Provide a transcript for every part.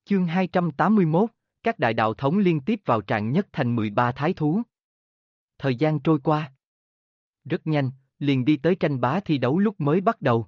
Chương 281, các đại đạo thống liên tiếp vào tràng nhất thành 13 thái thú. Thời gian trôi qua rất nhanh, liền đi tới tranh bá thi đấu lúc mới bắt đầu.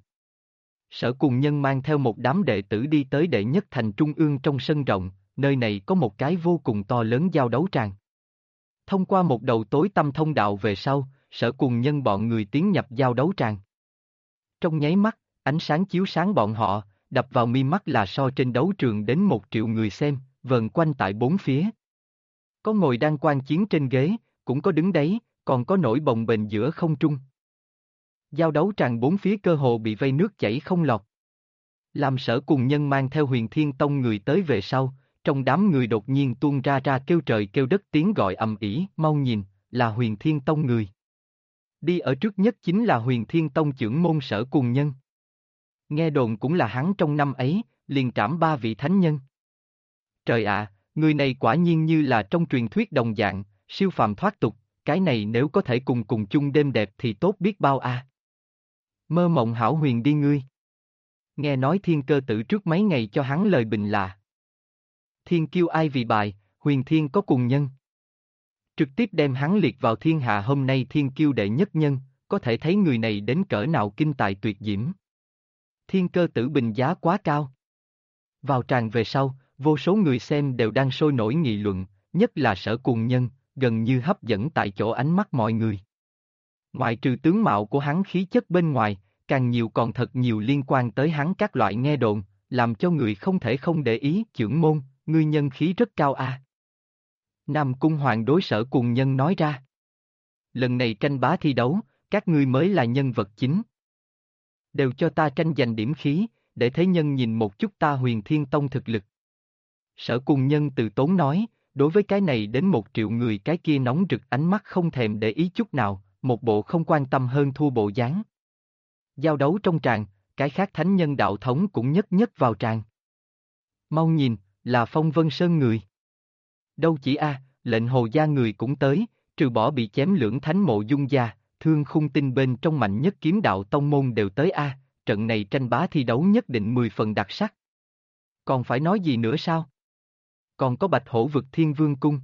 Sở Cùng Nhân mang theo một đám đệ tử đi tới đệ nhất thành trung ương trong sân rộng, nơi này có một cái vô cùng to lớn giao đấu tràng. Thông qua một đầu tối tăm thông đạo về sau, Sở Cùng Nhân bọn người tiến nhập giao đấu tràng. Trong nháy mắt, ánh sáng chiếu sáng bọn họ, đập vào mi mắt là so trên đấu trường đến 1 triệu người xem, vờn quanh tại bốn phía. Có ngồi đang quan chiến trên ghế, cũng có đứng đấy, còn có nổi bồng bềnh giữa không trung. Giao đấu tràng bốn phía cơ hồ bị vây nước chảy không lọt. Làm Sở Cùng Nhân mang theo Huyền Thiên Tông người tới về sau, trong đám người đột nhiên tuôn ra kêu trời kêu đất tiếng gọi ầm ĩ, mau nhìn, là Huyền Thiên Tông người. Đi ở trước nhất chính là Huyền Thiên Tông trưởng môn Sở Cùng Nhân. Nghe đồn cũng là hắn trong năm ấy, liền trảm 3 vị thánh nhân. Trời ạ, người này quả nhiên như là trong truyền thuyết đồng dạng, siêu phàm thoát tục, cái này nếu có thể cùng chung đêm đẹp thì tốt biết bao a. Mơ mộng hão huyền đi ngươi. Nghe nói Thiên Cơ Tử trước mấy ngày cho hắn lời bình là Thiên kiêu ai vì bài, Huyền Thiên có cùng nhân. Trực tiếp đem hắn liệt vào thiên hạ hôm nay thiên kiêu đệ nhất nhân, có thể thấy người này đến cỡ nào kinh tài tuyệt diễm. Thiên Cơ Tử bình giá quá cao. Vào tràng về sau, vô số người xem đều đang sôi nổi nghị luận, nhất là Sở Cùng Nhân, gần như hấp dẫn tại chỗ ánh mắt mọi người. Ngoại trừ tướng mạo của hắn khí chất bên ngoài, càng nhiều còn thật nhiều liên quan tới hắn các loại nghe đồn, làm cho người không thể không để ý. Chưởng môn, ngươi nhân khí rất cao a. Nam Cung Hoàng đối Sở Cùng Nhân nói ra. Lần này tranh bá thi đấu, các ngươi mới là nhân vật chính. Đều cho ta tranh giành điểm khí, để thế nhân nhìn một chút ta Huyền Thiên Tông thực lực. Sở Cùng Nhân từ tốn nói, đối với cái này đến 1 triệu người cái kia nóng rực ánh mắt không thèm để ý chút nào, một bộ không quan tâm hơn thua bộ dáng. Giao đấu trong tràng, cái khác thánh nhân đạo thống cũng nhất vào tràng. Mau nhìn, là Phong Vân Sơn người. Đâu chỉ lệnh Hồ gia người cũng tới, trừ bỏ bị chém lưỡng thánh Mộ Dung gia, Thương Khung Tinh bên trong mạnh nhất kiếm đạo tông môn đều tới trận này tranh bá thi đấu nhất định 10 phần đặc sắc. Còn phải nói gì nữa sao? Còn có Bạch Hổ vực Thiên Vương Cung,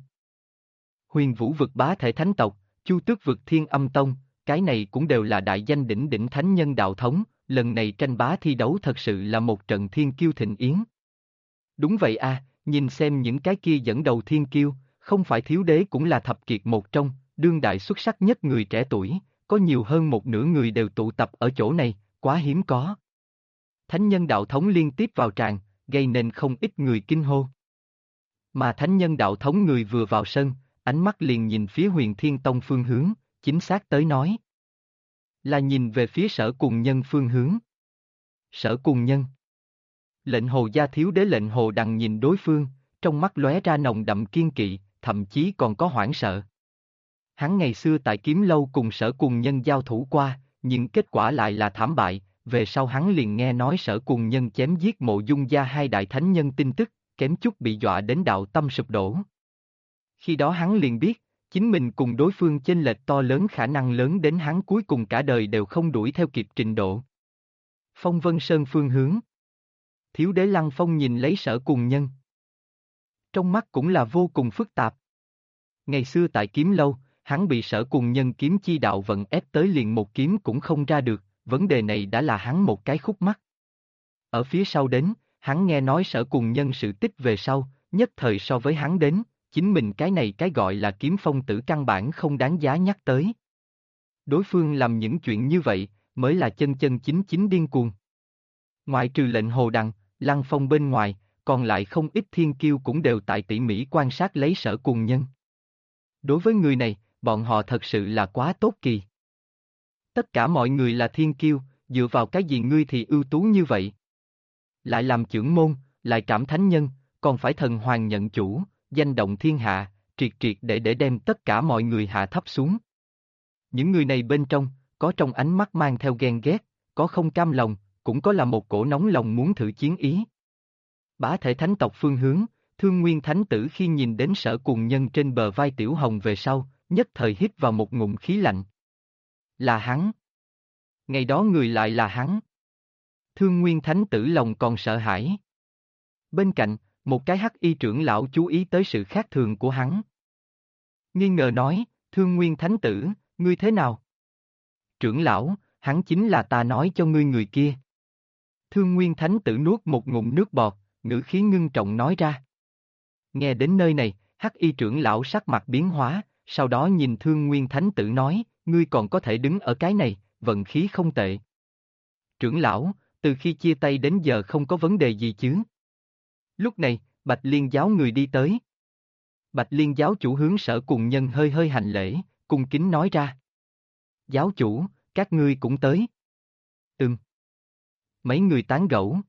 Huyền Vũ vực bá thể thánh tộc, Chu Tước vực Thiên Âm Tông, cái này cũng đều là đại danh đỉnh đỉnh thánh nhân đạo thống, lần này tranh bá thi đấu thật sự là một trận thiên kiêu thịnh yến. Đúng vậy nhìn xem những cái kia dẫn đầu thiên kiêu, không phải thiếu đế cũng là thập kiệt một trong, đương đại xuất sắc nhất người trẻ tuổi, có nhiều hơn một nửa người đều tụ tập ở chỗ này, quá hiếm có. Thánh nhân đạo thống liên tiếp vào tràng, gây nên không ít người kinh hô. Mà thánh nhân đạo thống người vừa vào sân, ánh mắt liền nhìn phía Huyền Thiên Tông phương hướng, chính xác tới nói là nhìn về phía Sở Cùng Nhân phương hướng. Sở Cùng Nhân. Lệnh Hồ gia thiếu đế lệnh Hồ Đằng nhìn đối phương, trong mắt lóe ra nồng đậm kiên kỵ, thậm chí còn có hoảng sợ. Hắn ngày xưa tại Kiếm Lâu cùng Sở Cùng Nhân giao thủ qua, nhưng kết quả lại là thảm bại, về sau hắn liền nghe nói Sở Cùng Nhân chém giết Mộ Dung gia 2 đại thánh nhân tin tức, kém chút bị dọa đến đạo tâm sụp đổ. Khi đó hắn liền biết, chính mình cùng đối phương chênh lệch to lớn, khả năng lớn đến hắn cuối cùng cả đời đều không đuổi theo kịp trình độ. Phong Vân Sơn phương hướng. Thiếu đế Lăng Phong nhìn lấy Sở Cùng Nhân. Trong mắt cũng là vô cùng phức tạp. Ngày xưa tại Kiếm Lâu, hắn bị Sở Cùng Nhân kiếm chi đạo vận ép tới liền một kiếm cũng không ra được, vấn đề này đã là hắn một cái khúc mắc. Ở phía sau đến, hắn nghe nói Sở Cùng Nhân sự tích về sau, nhất thời so với hắn đến, chính mình cái này cái gọi là kiếm phong tử căn bản không đáng giá nhắc tới. Đối phương làm những chuyện như vậy, mới là chân chính điên cuồng. Ngoại trừ lệnh Hồ Đằng, Lăng Phong bên ngoài, còn lại không ít thiên kiêu cũng đều tại tỉ mỉ quan sát lấy Sở Cùng Nhân. Đối với người này, bọn họ thật sự là quá tốt kỳ. Tất cả mọi người là thiên kiêu, dựa vào cái gì ngươi thì ưu tú như vậy? Lại làm chưởng môn, lại trảm thánh nhân, còn phải thần hoàng nhận chủ, danh động thiên hạ, triệt để đem tất cả mọi người hạ thấp xuống. Những người này bên trong, có trong ánh mắt mang theo ghen ghét, có không cam lòng, cũng có là một cổ nóng lòng muốn thử chiến ý. Bá thể thánh tộc phương hướng, Thương Nguyên Thánh Tử khi nhìn đến Sở Cùng Nhân trên bờ vai Tiểu Hồng về sau, nhất thời hít vào một ngụm khí lạnh. Là hắn. Ngày đó người lại là hắn. Thương Nguyên Thánh Tử lòng còn sợ hãi. Bên cạnh, một cái hắc y trưởng lão chú ý tới sự khác thường của hắn. Nghi ngờ nói, Thương Nguyên Thánh Tử, ngươi thế nào? Trưởng lão, hắn chính là ta nói cho ngươi người kia. Thương Nguyên Thánh Tử nuốt một ngụm nước bọt, ngữ khí ngưng trọng nói ra. Nghe đến nơi này, hắc y trưởng lão sắc mặt biến hóa, sau đó nhìn Thương Nguyên Thánh Tử nói, ngươi còn có thể đứng ở cái này, vận khí không tệ. Trưởng lão, từ khi chia tay đến giờ không có vấn đề gì chứ? Lúc này, Bạch Liên giáo người đi tới. Bạch Liên giáo chủ hướng Sở Cùng Nhân hơi hơi hành lễ, cung kính nói ra. Giáo chủ, các ngươi cũng tới. Mấy người tán gẫu.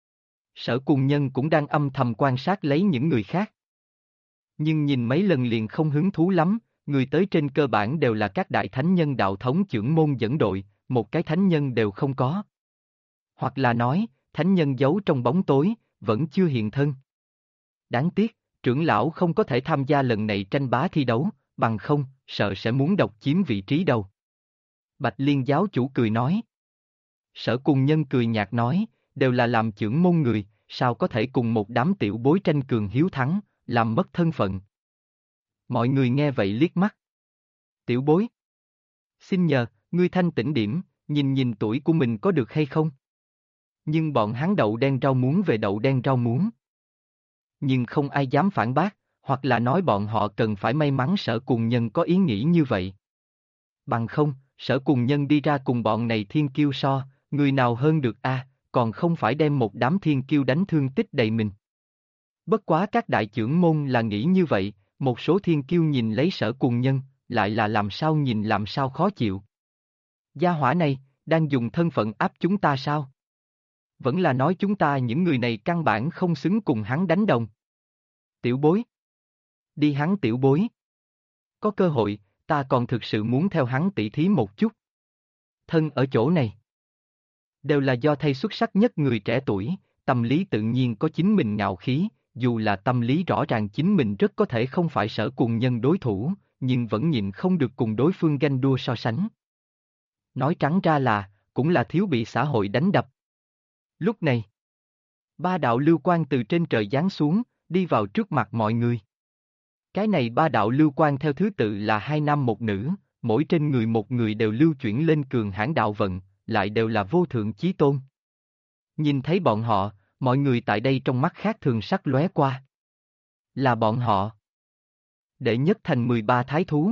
Sở Cùng Nhân cũng đang âm thầm quan sát lấy những người khác. Nhưng nhìn mấy lần liền không hứng thú lắm, người tới trên cơ bản đều là các đại thánh nhân đạo thống chưởng môn dẫn đội, một cái thánh nhân đều không có. Hoặc là nói, thánh nhân giấu trong bóng tối, vẫn chưa hiện thân. Đáng tiếc, trưởng lão không có thể tham gia lần này tranh bá thi đấu, bằng không, sợ sẽ muốn độc chiếm vị trí đầu. Bạch Liên giáo chủ cười nói. Sở Cùng Nhân cười nhạt nói, đều là làm chưởng môn người, sao có thể cùng một đám tiểu bối tranh cường hiếu thắng, làm mất thân phận. Mọi người nghe vậy liếc mắt. Tiểu bối. Xin nhờ, ngươi thanh tĩnh điểm, nhìn nhìn tuổi của mình có được hay không? Nhưng bọn hắn đậu đen rau muống về đậu đen rau muống. Nhưng không ai dám phản bác, hoặc là nói bọn họ cần phải may mắn Sở Cùng Nhân có ý nghĩ như vậy. Bằng không, Sở Cùng Nhân đi ra cùng bọn này thiên kiêu so, người nào hơn được còn không phải đem một đám thiên kiêu đánh thương tích đầy mình. Bất quá các đại chưởng môn là nghĩ như vậy, một số thiên kiêu nhìn lấy Sở Cùng Nhân, lại là làm sao nhìn làm sao khó chịu. Gia hỏa này, đang dùng thân phận áp chúng ta sao? Vẫn là nói chúng ta những người này căn bản không xứng cùng hắn đánh đồng. Tiểu bối. Đi hắn tiểu bối. Có cơ hội, ta còn thực sự muốn theo hắn tỉ thí một chút. Thân ở chỗ này. Đều là do thầy xuất sắc nhất người trẻ tuổi, tâm lý tự nhiên có chính mình ngạo khí, dù là tâm lý rõ ràng chính mình rất có thể không phải Sở Cùng Nhân đối thủ, nhưng vẫn nhịn không được cùng đối phương ganh đua so sánh. Nói trắng ra là, cũng là thiếu bị xã hội đánh đập. Lúc này, ba đạo lưu quang từ trên trời giáng xuống, đi vào trước mặt mọi người. Cái này ba đạo lưu quang theo thứ tự là hai nam một nữ, mỗi trên người một người đều lưu chuyển lên cường hãn đạo vận, lại đều là vô thượng chí tôn. Nhìn thấy bọn họ, mọi người tại đây trong mắt khác thường sắc lóe qua. Là bọn họ. Đệ nhất thành 13 thái thú.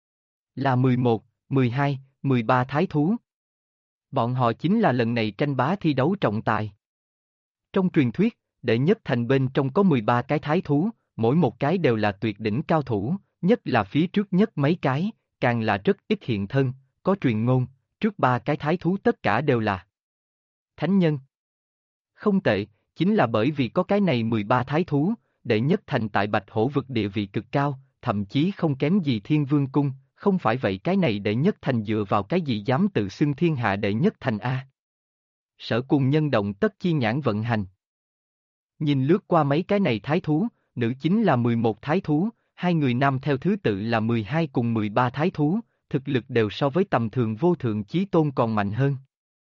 Là 11, 12, 13 thái thú. Bọn họ chính là lần này tranh bá thi đấu trọng tài. Trong truyền thuyết, đệ nhất thành bên trong có 13 cái thái thú, mỗi một cái đều là tuyệt đỉnh cao thủ, nhất là phía trước nhất mấy cái, càng là rất ít hiện thân, có truyền ngôn, trước ba cái thái thú tất cả đều là thánh nhân. Không tệ, chính là bởi vì có cái này 13 thái thú, đệ nhất thành tại Bạch Hổ vực địa vị cực cao, thậm chí không kém gì Thiên Vương cung, không phải vậy cái này đệ nhất thành dựa vào cái gì dám tự xưng thiên hạ đệ nhất thành a? Sở Cùng Nhân động tất chi nhãn vận hành. Nhìn lướt qua mấy cái này thái thú, nữ chính là 11 thái thú, hai người nam theo thứ tự là 12 cùng 13 thái thú, thực lực đều so với tầm thường vô thượng chí tôn còn mạnh hơn.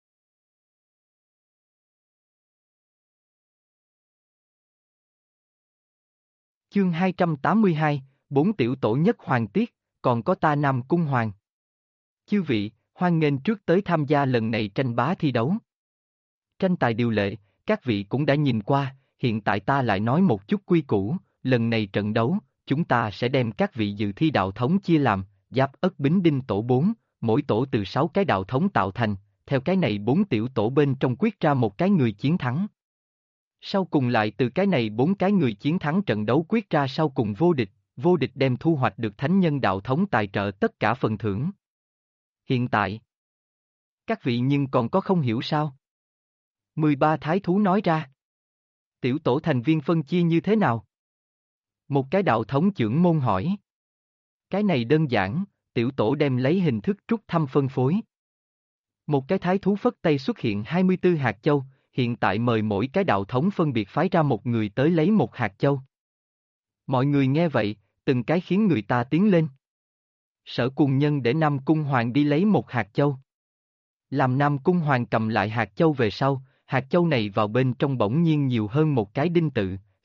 Chương 282, 4 tiểu tổ nhất hoàng tiết, còn có ta Nam Cung Hoàng. Chư vị, hoan nghênh trước tới tham gia lần này tranh bá thi đấu. Tranh tài điều lệ, các vị cũng đã nhìn qua, hiện tại ta lại nói một chút quy củ, lần này trận đấu, chúng ta sẽ đem các vị dự thi đạo thống chia làm, Giáp Ất Bính Đinh tổ 4, mỗi tổ từ 6 cái đạo thống tạo thành, theo cái này 4 tiểu tổ bên trong quyết ra một cái người chiến thắng. Sau cùng lại từ cái này 4 cái người chiến thắng trận đấu quyết ra sau cùng vô địch đem thu hoạch được thánh nhân đạo thống tài trợ tất cả phần thưởng. Hiện tại, các vị nhưng còn có không hiểu sao? 13 thái thú nói ra. Tiểu tổ thành viên phân chia như thế nào? Một cái đạo thống trưởng môn hỏi. Cái này đơn giản, tiểu tổ đem lấy hình thức rút thăm phân phối. Một cái thái thú phất tay xuất hiện 24 hạt châu, hiện tại mời mỗi cái đạo thống phân biệt phái ra một người tới lấy một hạt châu. Mọi người nghe vậy, từng cái khiến người ta tiến lên. Sở Cùng Nhân để Nam Cung Hoàng đi lấy một hạt châu. Làm Nam Cung Hoàng cầm lại hạt châu về sau, hạt châu này vào bên trong bỗng nhiên nhiều hơn một cái đinh tự,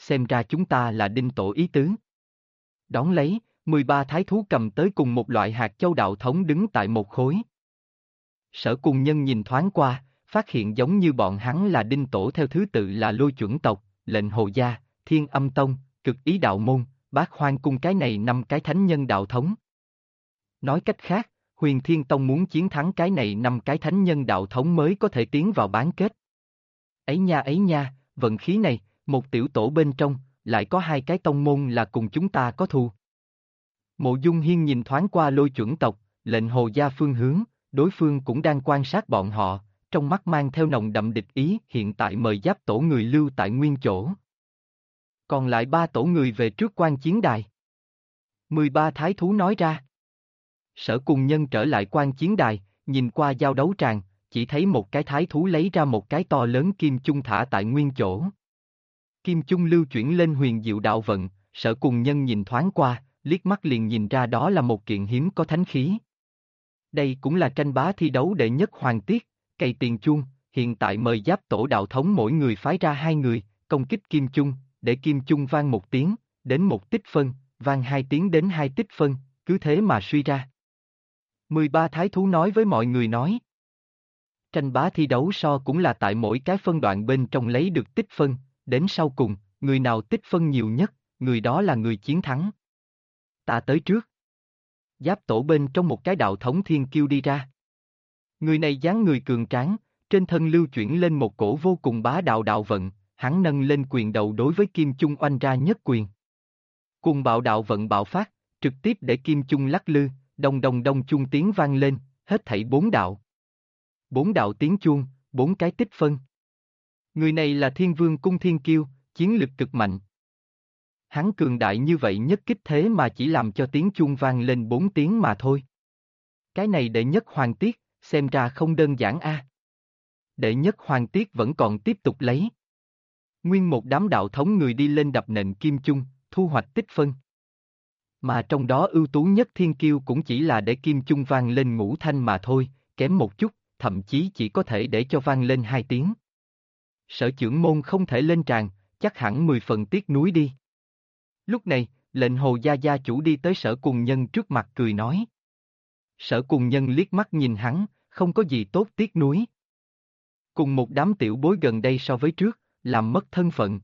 xem ra chúng ta là đinh tổ ý tứ. Đón lấy, 13 thái thú cầm tới cùng một loại hạt châu đạo thống đứng tại một khối. Sở Cùng Nhân nhìn thoáng qua, phát hiện giống như bọn hắn là đinh tổ theo thứ tự là Lôi Chuẩn tộc, Lệnh Hồ gia, Thiên Âm tông, Cực Ý đạo môn, Bát Hoang cung, cái này 5 cái thánh nhân đạo thống. Nói cách khác, Huyền Thiên Tông muốn chiến thắng cái này 5 cái thánh nhân đạo thống mới có thể tiến vào bán kết. Ấy nha, vận khí này, một tiểu tổ bên trong, lại có 2 cái tông môn là cùng chúng ta có thù. Mộ Dung Hiên nhìn thoáng qua Lôi Chuẩn tộc, Lệnh Hồ gia phương hướng, đối phương cũng đang quan sát bọn họ, trong mắt mang theo nồng đậm địch ý, hiện tại mời Giáp tổ người lưu tại nguyên chỗ. Còn lại 3 tổ người về trước quan chiến đài. 13 thái thú nói ra. Sở Cùng Nhân trở lại quan chiến đài, nhìn qua giao đấu tràng, chỉ thấy một cái thái thú lấy ra một cái to lớn kim chung thả tại nguyên chỗ. Kim chung lưu chuyển lên huyền diệu đạo vận, Sở Cùng Nhân nhìn thoáng qua, liếc mắt liền nhìn ra đó là một kiện hiếm có thánh khí. Đây cũng là tranh bá thi đấu đệ nhất hoàng tiết, cây tiền chuông, hiện tại mời Giáp tổ đạo thống mỗi người phái ra 2 người, công kích kim chung, để kim chung vang 1 tiếng, đến 1 tích phân, vang 2 tiếng đến 2 tích phân, cứ thế mà suy ra. 13 thái thú nói với mọi người nói. Tranh bá thi đấu so cũng là tại mỗi cái phân đoạn bên trong lấy được tích phân, đến sau cùng, người nào tích phân nhiều nhất, người đó là người chiến thắng. Ta tới trước. Giáp tổ bên trong một cái đạo thống thiên kiêu đi ra. Người này dáng người cường tráng, trên thân lưu chuyển lên một cổ vô cùng bá đạo đạo vận, hắn nâng lên quyền đầu đối với kim chung oanh ra nhất quyền. Cùng bạo đạo vận bạo phát, trực tiếp để kim chung lắc lư, đông đông đông chuông tiếng vang lên, hết thảy 4 đạo. 4 đạo tiếng chuông, 4 cái tích phân. Người này là Thiên Vương cung thiên kiêu, chiến lực cực mạnh. Hắn cường đại như vậy nhất kích thế mà chỉ làm cho tiếng chuông vang lên 4 tiếng mà thôi. Cái này đệ nhất hoàng tiết, xem ra không đơn giản a. Đệ nhất hoàng tiết vẫn còn tiếp tục lấy. Nguyên một đám đạo thống người đi lên đập nện kim chung, thu hoạch tích phân. Mà trong đó ưu tú nhất thiên kiêu cũng chỉ là để kim chung vang lên ngũ thanh mà thôi, kém một chút, thậm chí chỉ có thể để cho vang lên 2 tiếng. Sở Chưởng môn không thể lên tràng, chắc hẳn 10 phần tiếc nuối đi. Lúc này, Lệnh Hồ gia gia chủ đi tới Sở Cùng Nhân trước mặt cười nói. Sở Cùng Nhân liếc mắt nhìn hắn, không có gì tốt tiếc nuối. Cùng một đám tiểu bối gần đây so với trước, làm mất thân phận.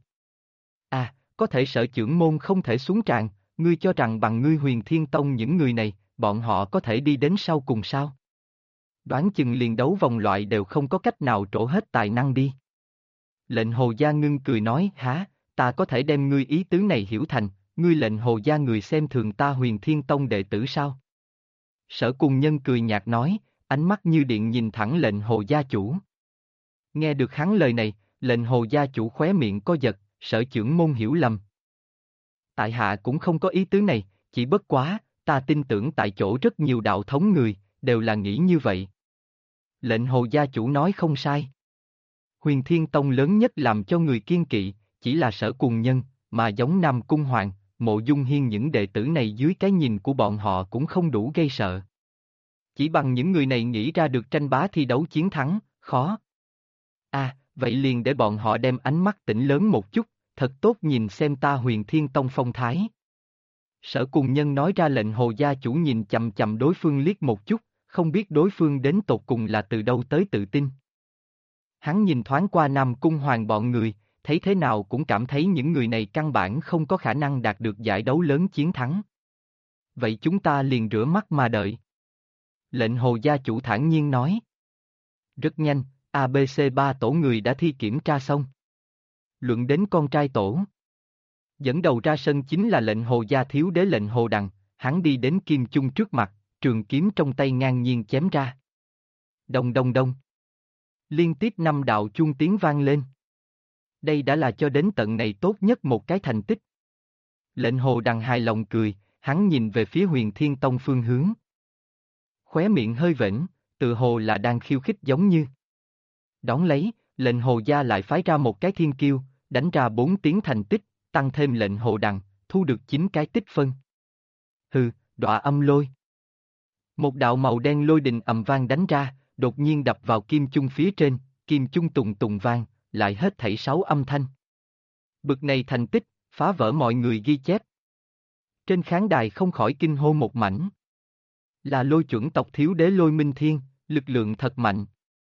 À, có thể Sở Chưởng môn không thể xuống tràng, ngươi cho rằng bằng ngươi Huyền Thiên Tông những người này, bọn họ có thể đi đến sau cùng sao? Đoán chừng liền đấu vòng loại đều không có cách nào trổ hết tài năng đi. Lệnh Hồ gia ngưng cười nói, hả, ta có thể đem ngươi ý tứ này hiểu thành, ngươi Lệnh Hồ gia người xem thường ta Huyền Thiên Tông đệ tử sao? Sở Cùng Nhân cười nhạt nói, ánh mắt như điện nhìn thẳng Lệnh Hồ gia chủ. Nghe được hắn lời này, Lệnh Hồ gia chủ khóe miệng co giật, Sở Chưởng môn hiểu lầm. Tại hạ cũng không có ý tứ này, chỉ bất quá, ta tin tưởng tại chỗ rất nhiều đạo thống người, đều là nghĩ như vậy. Lệnh Hồ gia chủ nói không sai. Huyền Thiên Tông lớn nhất làm cho người kiên kỵ, chỉ là Sở Cùng Nhân, mà giống Nam Cung Hoàng, Mộ Dung Hiên những đệ tử này dưới cái nhìn của bọn họ cũng không đủ gây sợ. Chỉ bằng những người này nghĩ ra được tranh bá thi đấu chiến thắng, khó. À, vậy liền để bọn họ đem ánh mắt tỉnh lớn một chút, thật tốt nhìn xem ta Huyền Thiên Tông phong thái. Sở Cùng Nhân nói ra Lệnh Hồ gia chủ nhìn chầm chầm đối phương liếc một chút, không biết đối phương đến tột cùng là từ đâu tới tự tin. Hắn nhìn thoáng qua Nam Cung Hoàng bọn người, thấy thế nào cũng cảm thấy những người này căn bản không có khả năng đạt được giải đấu lớn chiến thắng. Vậy chúng ta liền rửa mắt mà đợi. Lệnh Hồ gia chủ thản nhiên nói. Rất nhanh, ABC 3 tổ người đã thi kiểm tra xong. Luận đến con trai tổ. Dẫn đầu ra sân chính là Lệnh Hồ gia thiếu đế Lệnh Hồ Đằng, hắn đi đến kim chung trước mặt, trường kiếm trong tay ngang nhiên chém ra. Đông đông đông. Liên tiếp 5 đạo chuông tiếng vang lên. Đây đã là cho đến tận này tốt nhất một cái thành tích. Lệnh Hồ Đằng hài lòng cười, hắn nhìn về phía Huyền Thiên Tông phương hướng. Khóe miệng hơi vểnh, tự hồ là đang khiêu khích giống như. Đón lấy, Lệnh Hồ gia lại phái ra một cái thiên kiêu, đánh ra 4 tiếng thành tích, tăng thêm Lệnh Hồ Đằng, thu được 9 cái tích phân. Hừ, đọa âm lôi. Một đạo màu đen lôi đình ầm vang đánh ra, đột nhiên đập vào kim chung phía trên, kim chung tùng tùng vang, lại hết thảy 6 âm thanh. Bực này thành tích, phá vỡ mọi người ghi chép. Trên khán đài không khỏi kinh hô một mảnh. Là lôi chuẩn tộc thiếu đế Lôi Minh Thiên, lực lượng thật mạnh.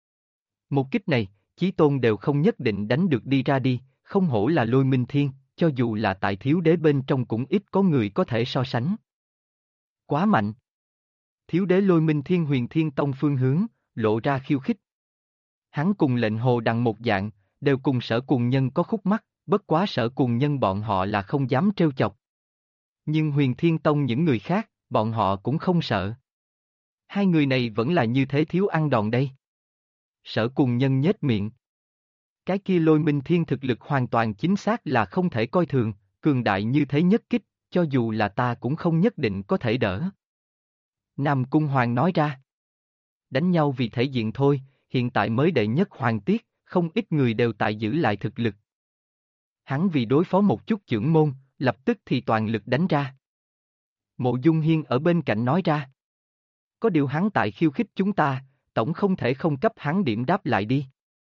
Một kích này, Chí Tôn đều không nhất định đánh được đi ra đi, không hổ là Lôi Minh Thiên, cho dù là tại thiếu đế bên trong cũng ít có người có thể so sánh. Quá mạnh. Thiếu đế Lôi Minh Thiên Huyền Thiên Tông phương hướng, lộ ra khiêu khích. Hắn cùng lệnh hồ đằng một dạng, đều cùng Sở Cuồng Nhân có khúc mắc, bất quá Sở Cuồng Nhân bọn họ là không dám trêu chọc. Nhưng Huyền Thiên Tông những người khác, bọn họ cũng không sợ. Hai người này vẫn là như thế thiếu ăn đòn đây. Sở Cuồng Nhân nhếch miệng. Cái kia Lôi Minh Thiên thực lực hoàn toàn chính xác là không thể coi thường, cường đại như thế nhất kích, cho dù là ta cũng không nhất định có thể đỡ. Nam Cung Hoàng nói ra. Đánh nhau vì thể diện thôi, hiện tại mới đệ nhất hoàng tiết, không ít người đều tại giữ lại thực lực. Hắn vì đối phó một chút chưởng môn, lập tức thì toàn lực đánh ra. Mộ Dung Hiên ở bên cạnh nói ra. Có điều hắn tại khiêu khích chúng ta, tổng không thể không cấp hắn điểm đáp lại đi.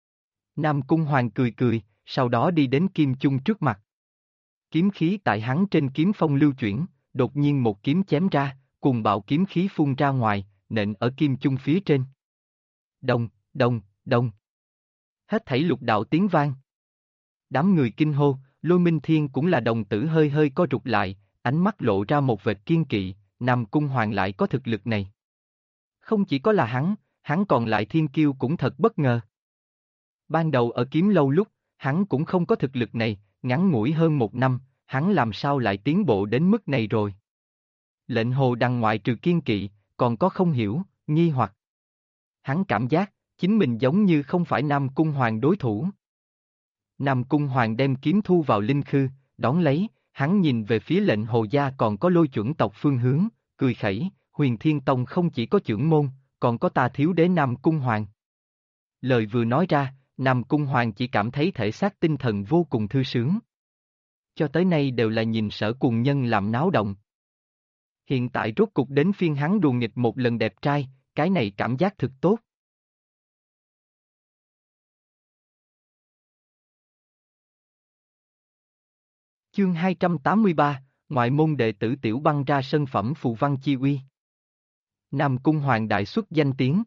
Nam Cung Hoàng cười cười, sau đó đi đến Kim Chung trước mặt. Kiếm khí tại hắn trên kiếm phong lưu chuyển, đột nhiên một kiếm chém ra, cùng bạo kiếm khí phun ra ngoài, nện ở Kim Chung phía trên. Đồng, đồng, đồng. Hết thảy lục đạo tiếng vang. Đám người kinh hô, Lôi Minh Thiên cũng là đồng tử hơi hơi co rụt lại, ánh mắt lộ ra một vệt kiên kỵ, Nam Cung Hoàng lại có thực lực này. Không chỉ có là hắn còn lại thiên kiêu cũng thật bất ngờ. Ban đầu ở kiếm lâu lúc, hắn cũng không có thực lực này, ngắn ngủi hơn một năm, hắn làm sao lại tiến bộ đến mức này rồi. Lệnh hồ đằng ngoại trừ kiên kỵ, còn có không hiểu, nghi hoặc. Hắn cảm giác, chính mình giống như không phải Nam Cung Hoàng đối thủ. Nam Cung Hoàng đem kiếm thu vào linh khư, đón lấy, hắn nhìn về phía lệnh hồ gia còn có lôi chuẩn tộc phương hướng, cười khẩy, Huyền Thiên Tông không chỉ có chưởng môn, còn có ta thiếu đế Nam Cung Hoàng. Lời vừa nói ra, Nam Cung Hoàng chỉ cảm thấy thể xác tinh thần vô cùng thư sướng. Cho tới nay đều là nhìn Sở Cuồng Nhân làm náo động. Hiện tại rốt cục đến phiên hắn đùa nghịch một lần đẹp trai, cái này cảm giác thực tốt. Chương 283, ngoại môn đệ tử Tiểu Băng ra sân phẩm phù văn chi uy. Nam Cung Hoàng đại xuất danh tiếng.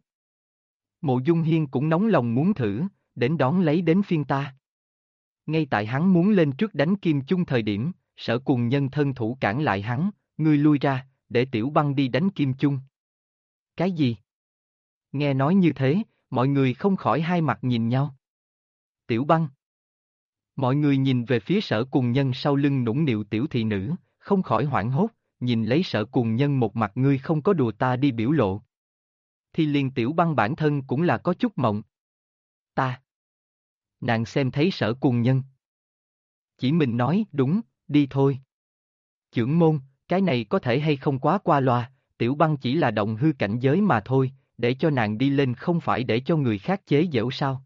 Mộ Dung Hiên cũng nóng lòng muốn thử, đến đón lấy đến phiên ta. Ngay tại hắn muốn lên trước đánh Kim Chung thời điểm, Sở Cuồng Nhân thân thủ cản lại hắn, ngươi lui ra, để Tiểu Băng đi đánh Kim Chung. Cái gì? Nghe nói như thế, mọi người không khỏi hai mặt nhìn nhau. Tiểu Băng. Mọi người nhìn về phía Sở Cuồng Nhân sau lưng nũng nịu tiểu thị nữ, không khỏi hoảng hốt, nhìn lấy Sở Cuồng Nhân một mặt ngươi không có đùa ta đi biểu lộ. Thì liền Tiểu Băng bản thân cũng là có chút mộng. Ta. Nàng xem thấy Sở Cuồng Nhân. Chỉ mình nói, đúng, đi thôi. Chưởng môn, cái này có thể hay không quá qua loa, Tiểu Băng chỉ là động hư cảnh giới mà thôi, để cho nàng đi lên không phải để cho người khác chế giễu sao.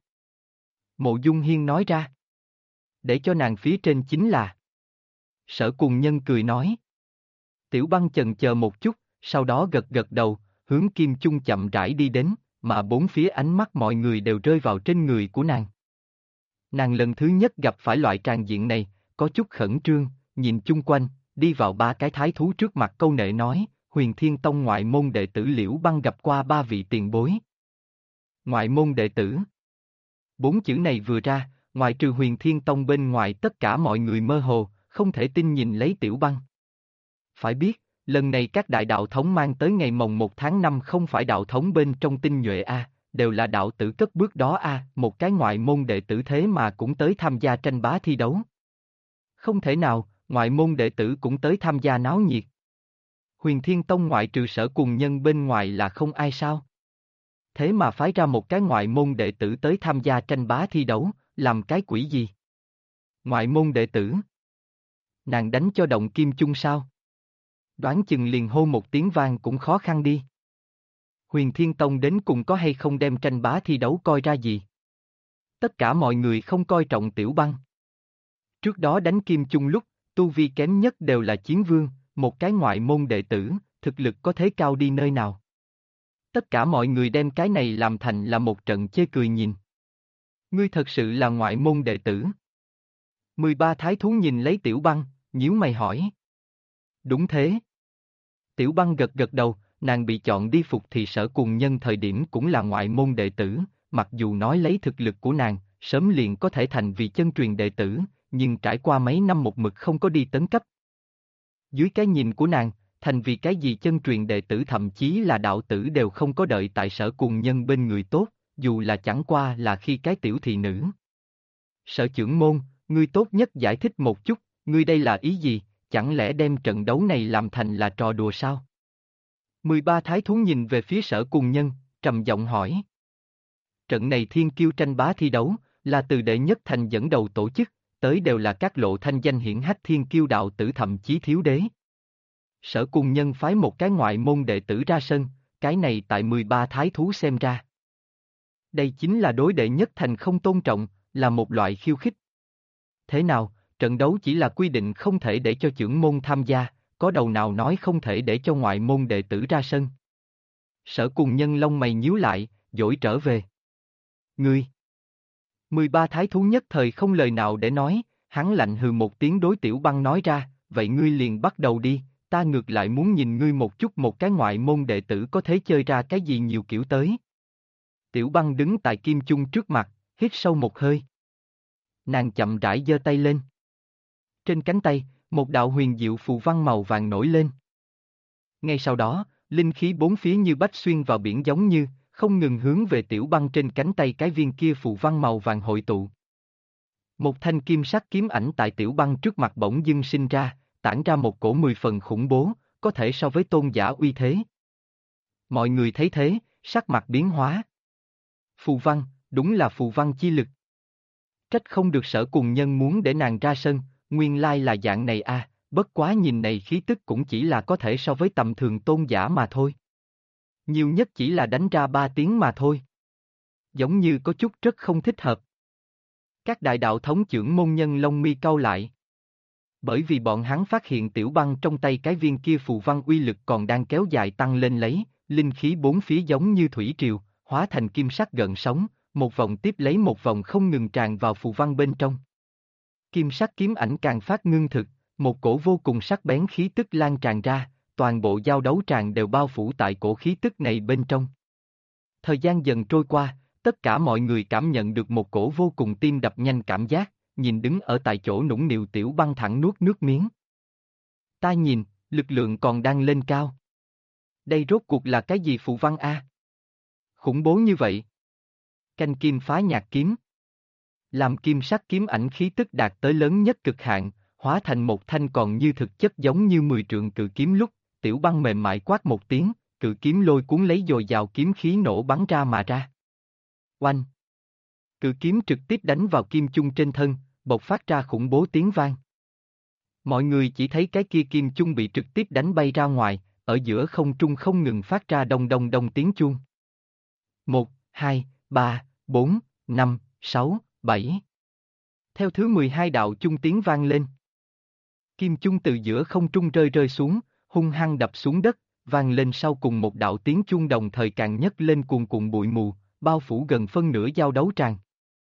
Mộ Dung Hiên nói ra. Để cho nàng phía trên chính là. Sở Cuồng Nhân cười nói. Tiểu Băng chần chờ một chút, sau đó gật gật đầu, hướng Kim Chung chậm rãi đi đến, mà bốn phía ánh mắt mọi người đều rơi vào trên người của nàng. Nàng lần thứ nhất gặp phải loại tràng diện này, có chút khẩn trương, nhìn chung quanh, đi vào ba cái thái thú trước mặt câu nệ nói, Huyền Thiên Tông ngoại môn đệ tử Liễu Băng gặp qua ba vị tiền bối. Ngoại môn đệ tử. Bốn chữ này vừa ra, ngoài trừ Huyền Thiên Tông bên ngoài tất cả mọi người mơ hồ, không thể tin nhìn lấy Tiểu Băng. Phải biết, lần này các đại đạo thống mang tới ngày mồng 1 tháng 5 không phải đạo thống bên trong tinh nhuệ A, đều là đạo tử cất bước đó A, một cái ngoại môn đệ tử thế mà cũng tới tham gia tranh bá thi đấu. Không thể nào, ngoại môn đệ tử cũng tới tham gia náo nhiệt. Huyền Thiên Tông ngoại trừ Sở Cuồng Nhân bên ngoài là không ai sao? Thế mà phái ra một cái ngoại môn đệ tử tới tham gia tranh bá thi đấu, làm cái quỷ gì? Ngoại môn đệ tử? Nàng đánh cho động Kim Chung sao? Đoán chừng liền hô một tiếng vang cũng khó khăn đi. Huyền Thiên Tông đến cùng có hay không đem tranh bá thi đấu coi ra gì? Tất cả mọi người không coi trọng Tiểu Băng. Trước đó đánh Kim Chung lúc, tu vi kém nhất đều là chiến vương, một cái ngoại môn đệ tử, thực lực có thế cao đi nơi nào. Tất cả mọi người đem cái này làm thành là một trận chê cười nhìn. Ngươi thật sự là ngoại môn đệ tử. 13 thái thú nhìn lấy Tiểu Băng, nhíu mày hỏi. Đúng thế. Tiểu Băng gật gật đầu, nàng bị chọn đi phục thì Sở Cùng Nhân thời điểm cũng là ngoại môn đệ tử, mặc dù nói lấy thực lực của nàng, sớm liền có thể thành vì chân truyền đệ tử, nhưng trải qua mấy năm một mực không có đi tấn cấp. Dưới cái nhìn của nàng, thành vì cái gì chân truyền đệ tử thậm chí là đạo tử đều không có đợi tại Sở Cùng Nhân bên người tốt, dù là chẳng qua là khi cái tiểu thị nữ. Sở trưởng môn, ngươi tốt nhất giải thích một chút, ngươi đây là ý gì, chẳng lẽ đem trận đấu này làm thành là trò đùa sao? 13 thái thú nhìn về phía Sở Cùng Nhân, trầm giọng hỏi. Trận này thiên kiêu tranh bá thi đấu, là từ đệ nhất thành dẫn đầu tổ chức, tới đều là các lộ thanh danh hiển hách thiên kiêu đạo tử thậm chí thiếu đế. Sở Cùng Nhân phái một cái ngoại môn đệ tử ra sân, cái này tại 13 thái thú xem ra. Đây chính là đối đệ nhất thành không tôn trọng, là một loại khiêu khích. Thế nào, trận đấu chỉ là quy định không thể để cho trưởng môn tham gia, có đầu nào nói không thể để cho ngoại môn đệ tử ra sân. Sở Cùng Nhân lông mày nhíu lại, dỗi trở về. Ngươi! 13 thái thú nhất thời không lời nào để nói, hắn lạnh hừ một tiếng đối Tiểu Băng nói ra, vậy ngươi liền bắt đầu đi, ta ngược lại muốn nhìn ngươi một chút một cái ngoại môn đệ tử có thể chơi ra cái gì nhiều kiểu tới. Tiểu Băng đứng tại Kim Chung trước mặt, hít sâu một hơi. Nàng chậm rãi giơ tay lên. Trên cánh tay, một đạo huyền diệu phù văn màu vàng nổi lên. Ngay sau đó, linh khí bốn phía như bách xuyên vào biển giống như, không ngừng hướng về Tiểu Băng trên cánh tay cái viên kia phù văn màu vàng hội tụ. Một thanh kim sắc kiếm ảnh tại Tiểu Băng trước mặt bỗng dưng sinh ra, tản ra một cổ 10 phần khủng bố, có thể so với tôn giả uy thế. Mọi người thấy thế, sắc mặt biến hóa. Phù văn, đúng là phù văn chi lực. Trách không được Sở Cùng Nhân muốn để nàng ra sân, nguyên lai là dạng này à, bất quá nhìn này khí tức cũng chỉ là có thể so với tầm thường tôn giả mà thôi. Nhiều nhất chỉ là đánh ra 3 tiếng mà thôi. Giống như có chút rất không thích hợp. Các đại đạo thống trưởng môn nhân lông mi cau lại. Bởi vì bọn hắn phát hiện Tiểu Băng trong tay cái viên kia phù văn uy lực còn đang kéo dài tăng lên lấy, linh khí bốn phía giống như thủy triều, hóa thành kim sắc gợn sóng, một vòng tiếp lấy một vòng không ngừng tràn vào phù văn bên trong. Kim sắc kiếm ảnh càng phát ngưng thực, một cổ vô cùng sắc bén khí tức lan tràn ra, toàn bộ giao đấu tràng đều bao phủ tại cổ khí tức này bên trong. Thời gian dần trôi qua, tất cả mọi người cảm nhận được một cổ vô cùng tim đập nhanh cảm giác, nhìn đứng ở tại chỗ nũng nịu Tiểu Băng thẳng nuốt nước miếng. Ta nhìn, lực lượng còn đang lên cao. Đây rốt cuộc là cái gì phù văn a? Khủng bố như vậy. Canh kim phá nhạc kiếm. Làm kim sắc kiếm ảnh khí tức đạt tới lớn nhất cực hạn, hóa thành một thanh còn như thực chất giống như 10 trượng cự kiếm lúc, Tiểu Băng mềm mại quát một tiếng, cự kiếm lôi cuốn lấy dồi dào kiếm khí nổ bắn ra mà ra. Oanh! Cự kiếm trực tiếp đánh vào kim chung trên thân, bộc phát ra khủng bố tiếng vang. Mọi người chỉ thấy cái kia kim chung bị trực tiếp đánh bay ra ngoài, ở giữa không trung không ngừng phát ra đông đông đông tiếng chuông. 1, 2, 3, 4, 5, 6, 7. Theo thứ 12 đạo chung tiếng vang lên. Kim chung từ giữa không trung rơi rơi xuống, hung hăng đập xuống đất, vang lên sau cùng một đạo tiếng chuông đồng thời càng nhấc lên cuồn cuộn bụi mù, bao phủ gần phân nửa giao đấu tràng.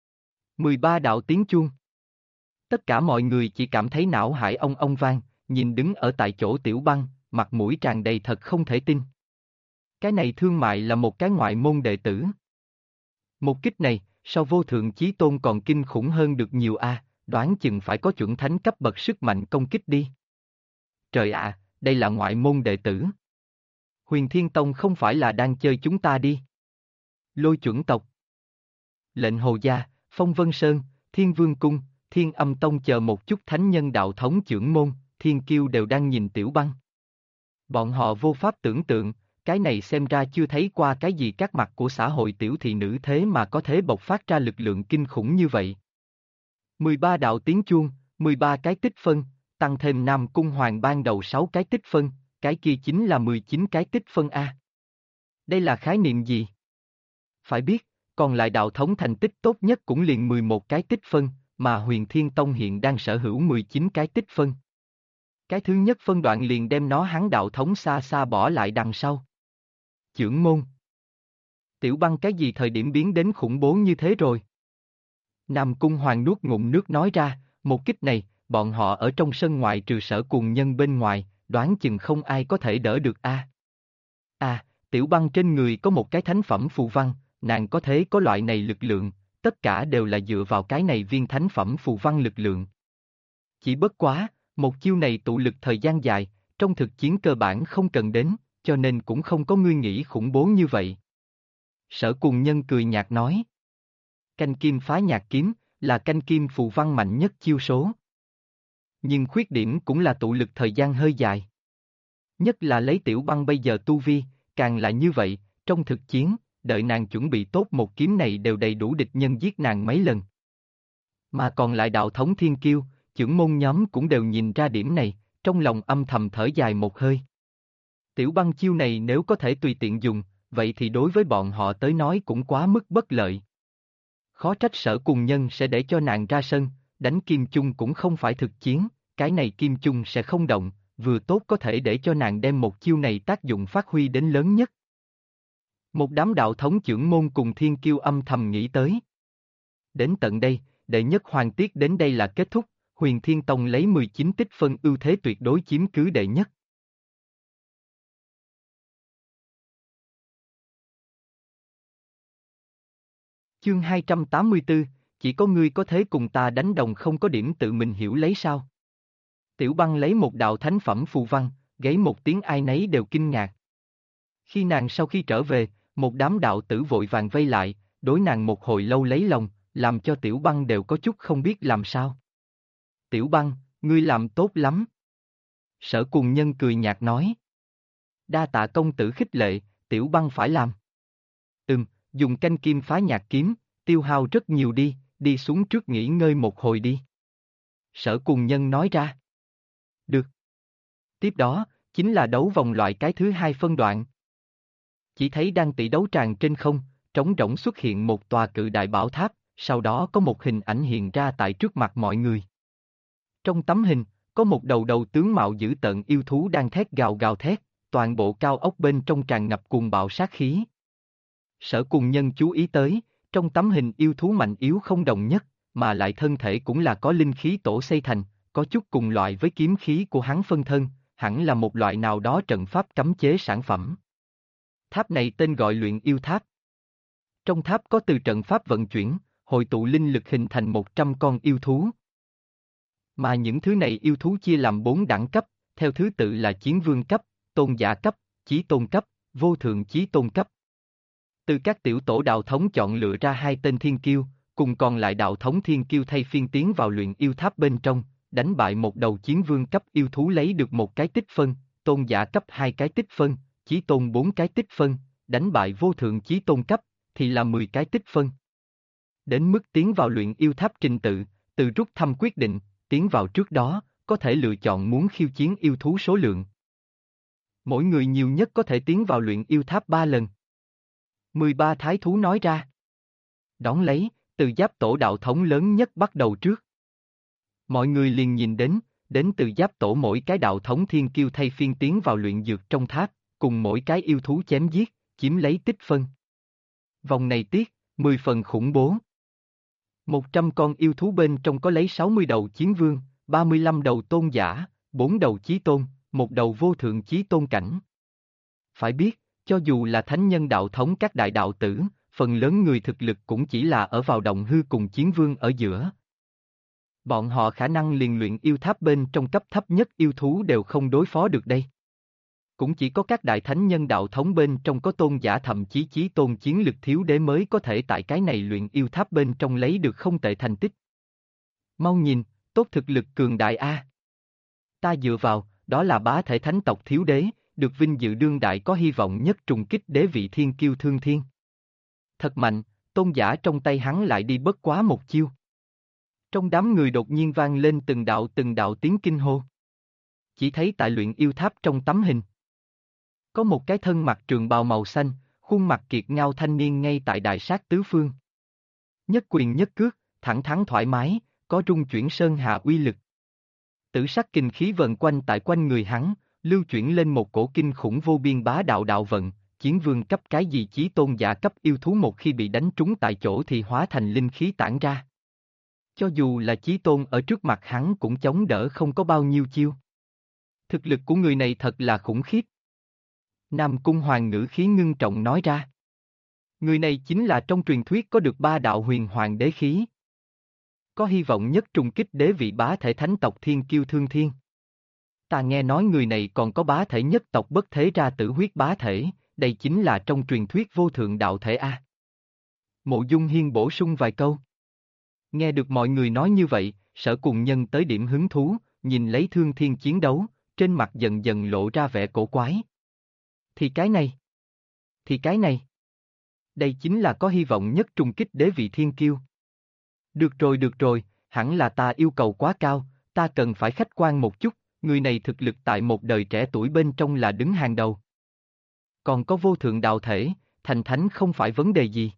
13 đạo tiếng chuông. Tất cả mọi người chỉ cảm thấy não hải ong ong vang, nhìn đứng ở tại chỗ Tiểu Băng, mặt mũi tràn đầy thật không thể tin. Cái này thương mại là một cái ngoại môn đệ tử. Một kích này, so vô thượng chí tôn còn kinh khủng hơn được nhiều a, đoán chừng phải có chuẩn thánh cấp bậc sức mạnh công kích đi. Trời ạ, đây là ngoại môn đệ tử. Huyền Thiên Tông không phải là đang chơi chúng ta đi. Lôi chuẩn tộc. Lệnh Hồ Gia, Phong Vân Sơn, Thiên Vương Cung, Thiên Âm Tông chờ một chút thánh nhân đạo thống trưởng môn, Thiên Kiêu đều đang nhìn Tiểu Băng. Bọn họ vô pháp tưởng tượng, cái này xem ra chưa thấy qua cái gì các mặt của xã hội tiểu thị nữ thế mà có thể bộc phát ra lực lượng kinh khủng như vậy. 13 đạo tiếng chuông, 13 cái tích phân, tăng thêm Nam Cung Hoàng ban đầu 6 cái tích phân, cái kia chính là 19 cái tích phân A. Đây là khái niệm gì? Phải biết, còn lại đạo thống thành tích tốt nhất cũng liền 11 cái tích phân, mà Huyền Thiên Tông hiện đang sở hữu 19 cái tích phân. Cái thứ nhất phân đoạn liền đem nó hắn đạo thống xa xa bỏ lại đằng sau. Chưởng môn. Tiểu Băng cái gì thời điểm biến đến khủng bố như thế rồi? Nam Cung Hoàng nuốt ngụm nước nói ra, một kích này, bọn họ ở trong sân ngoại trừ Sở Cuồng Nhân bên ngoài, đoán chừng không ai có thể đỡ được a. Tiểu Băng trên người có một cái thánh phẩm phù văn, nàng có thể có loại này lực lượng, tất cả đều là dựa vào cái này viên thánh phẩm phù văn lực lượng. Chỉ bất quá, một chiêu này tụ lực thời gian dài, trong thực chiến cơ bản không cần đến, cho nên cũng không có ngươi nghĩ khủng bố như vậy. Sở Cuồng Nhân cười nhạt nói. Canh kim phá nhạc kiếm, là canh kim phù văn mạnh nhất chiêu số. Nhưng khuyết điểm cũng là tụ lực thời gian hơi dài. Nhất là lấy Tiểu Băng bây giờ tu vi, càng là như vậy, trong thực chiến, đợi nàng chuẩn bị tốt một kiếm này đều đầy đủ địch nhân giết nàng mấy lần. Mà còn lại đạo thống thiên kiêu, chưởng môn nhóm cũng đều nhìn ra điểm này, trong lòng âm thầm thở dài một hơi. Tiểu Băng chiêu này nếu có thể tùy tiện dùng, vậy thì đối với bọn họ tới nói cũng quá mức bất lợi. Khó trách Sở Cuồng Nhân sẽ để cho nàng ra sân, đánh kim chung cũng không phải thực chiến, cái này kim chung sẽ không động, vừa tốt có thể để cho nàng đem một chiêu này tác dụng phát huy đến lớn nhất. Một đám đạo thống chưởng môn cùng thiên kiêu âm thầm nghĩ tới. Đến tận đây, đệ nhất hoàng tiết đến đây là kết thúc, Huyền Thiên Tông lấy 19 tích phân ưu thế tuyệt đối chiếm cứ đệ nhất. Chương 284, chỉ có ngươi có thể cùng ta đánh đồng không có điểm tự mình hiểu lấy sao. Tiểu Băng lấy một đạo thánh phẩm phù văn, gáy một tiếng ai nấy đều kinh ngạc. Khi nàng sau khi trở về, một đám đạo tử vội vàng vây lại, đối nàng một hồi lâu lấy lòng, làm cho Tiểu Băng đều có chút không biết làm sao. Tiểu Băng, ngươi làm tốt lắm. Sở Cuồng Nhân cười nhạt nói. Đa tạ công tử khích lệ, Tiểu Băng phải làm. Dùng canh kim phá nhạc kiếm, tiêu hao rất nhiều đi xuống trước nghỉ ngơi một hồi đi. Sở Cuồng Nhân nói ra. Được. Tiếp đó, chính là đấu vòng loại cái thứ hai phân đoạn. Chỉ thấy đang tỷ đấu tràng trên không, trống rỗng xuất hiện một tòa cự đại bảo tháp, sau đó có một hình ảnh hiện ra tại trước mặt mọi người. Trong tấm hình, có một đầu tướng mạo dữ tợn yêu thú đang thét gào gào thét, toàn bộ cao ốc bên trong tràn ngập cuồng bạo sát khí. Sở Cuồng Nhân chú ý tới, trong tấm hình yêu thú mạnh yếu không đồng nhất, mà lại thân thể cũng là có linh khí tổ xây thành, có chút cùng loại với kiếm khí của hắn phân thân, hẳn là một loại nào đó trận pháp cấm chế sản phẩm. Tháp này tên gọi Luyện Yêu Tháp. Trong tháp có từ trận pháp vận chuyển, hội tụ linh lực hình thành 100 con yêu thú. Mà những thứ này yêu thú chia làm 4 đẳng cấp, theo thứ tự là Chiến Vương cấp, Tôn Giả cấp, Chí Tôn cấp, Vô Thượng Chí Tôn cấp. Từ các tiểu tổ đạo thống chọn lựa ra 2 tên thiên kiêu, cùng còn lại đạo thống thiên kiêu thay phiên tiến vào Luyện Yêu Tháp bên trong, đánh bại một đầu Chiến Vương cấp yêu thú lấy được 1 cái tích phân, Tôn Giả cấp 2 cái tích phân, Chí Tôn 4 cái tích phân, đánh bại Vô Thượng Chí Tôn cấp, thì là 10 cái tích phân. Đến mức tiến vào Luyện Yêu Tháp trình tự, từ rút thăm quyết định, tiến vào trước đó, có thể lựa chọn muốn khiêu chiến yêu thú số lượng. Mỗi người nhiều nhất có thể tiến vào Luyện Yêu Tháp 3 lần. 13 thái thú nói ra. Đón lấy, từ giáp tổ đạo thống lớn nhất bắt đầu trước. Mọi người liền nhìn đến từ giáp tổ mỗi cái đạo thống thiên kiêu thay phiên tiến vào luyện dược trong tháp, cùng mỗi cái yêu thú chém giết, chiếm lấy tích phân. Vòng này tiết, 10 phần khủng bố. 100 con yêu thú bên trong có lấy 60 đầu chiến vương, 35 đầu tôn giả, 4 đầu chí tôn, 1 đầu vô thượng chí tôn cảnh. Phải biết, cho dù là thánh nhân đạo thống các đại đạo tử, phần lớn người thực lực cũng chỉ là ở vào động hư cùng chiến vương ở giữa. Bọn họ khả năng liền luyện yêu tháp bên trong cấp thấp nhất yêu thú đều không đối phó được đây. Cũng chỉ có các đại thánh nhân đạo thống bên trong có tôn giả thậm chí chí tôn chiến lực thiếu đế mới có thể tại cái này luyện yêu tháp bên trong lấy được không tệ thành tích. Mau nhìn, tốt thực lực cường đại a. Ta dựa vào, đó là bá thể thánh tộc thiếu đế, được vinh dự đương đại có hy vọng nhất trùng kích đế vị thiên kiêu thương thiên. Thật mạnh, tôn giả trong tay hắn lại đi bất quá một chiêu. Trong đám người đột nhiên vang lên từng đạo tiếng kinh hô. Chỉ thấy tại luyện yêu tháp trong tấm hình. Có một cái thân mặc trường bào màu xanh, khuôn mặt kiệt ngao thanh niên ngay tại đại sát tứ phương. Nhất quyền nhất cước, thẳng thắn thoải mái, có rung chuyển sơn hà uy lực. Tử sắc kình khí vần quanh tại quanh người hắn, lưu chuyển lên một cổ kinh khủng vô biên bá đạo đạo vận, chiến vương cấp cái gì chí tôn giả cấp yêu thú một khi bị đánh trúng tại chỗ thì hóa thành linh khí tản ra. Cho dù là chí tôn ở trước mặt hắn cũng chống đỡ không có bao nhiêu chiêu. Thực lực của người này thật là khủng khiếp. Nam Cung Hoàng ngữ khí ngưng trọng nói ra. Người này chính là trong truyền thuyết có được 3 đạo huyền hoàng đế khí. Có hy vọng nhất trùng kích đế vị bá thể thánh tộc Thiên Kiêu Thương Thiên. Ta nghe nói người này còn có bá thể nhất tộc Bất Thế ra tử huyết bá thể, đây chính là trong truyền thuyết vô thượng đạo thể A. Mộ Dung Hiên bổ sung vài câu. Nghe được mọi người nói như vậy, Sở Cùng Nhân tới điểm hứng thú, nhìn lấy Thương Thiên chiến đấu, trên mặt dần dần lộ ra vẻ cổ quái. Thì cái này. Đây chính là có hy vọng nhất trùng kích đế vị thiên kiêu. Được rồi, hẳn là ta yêu cầu quá cao, ta cần phải khách quan một chút, người này thực lực tại một đời trẻ tuổi bên trong là đứng hàng đầu. Còn có vô thượng đạo thể, thành thánh không phải vấn đề gì.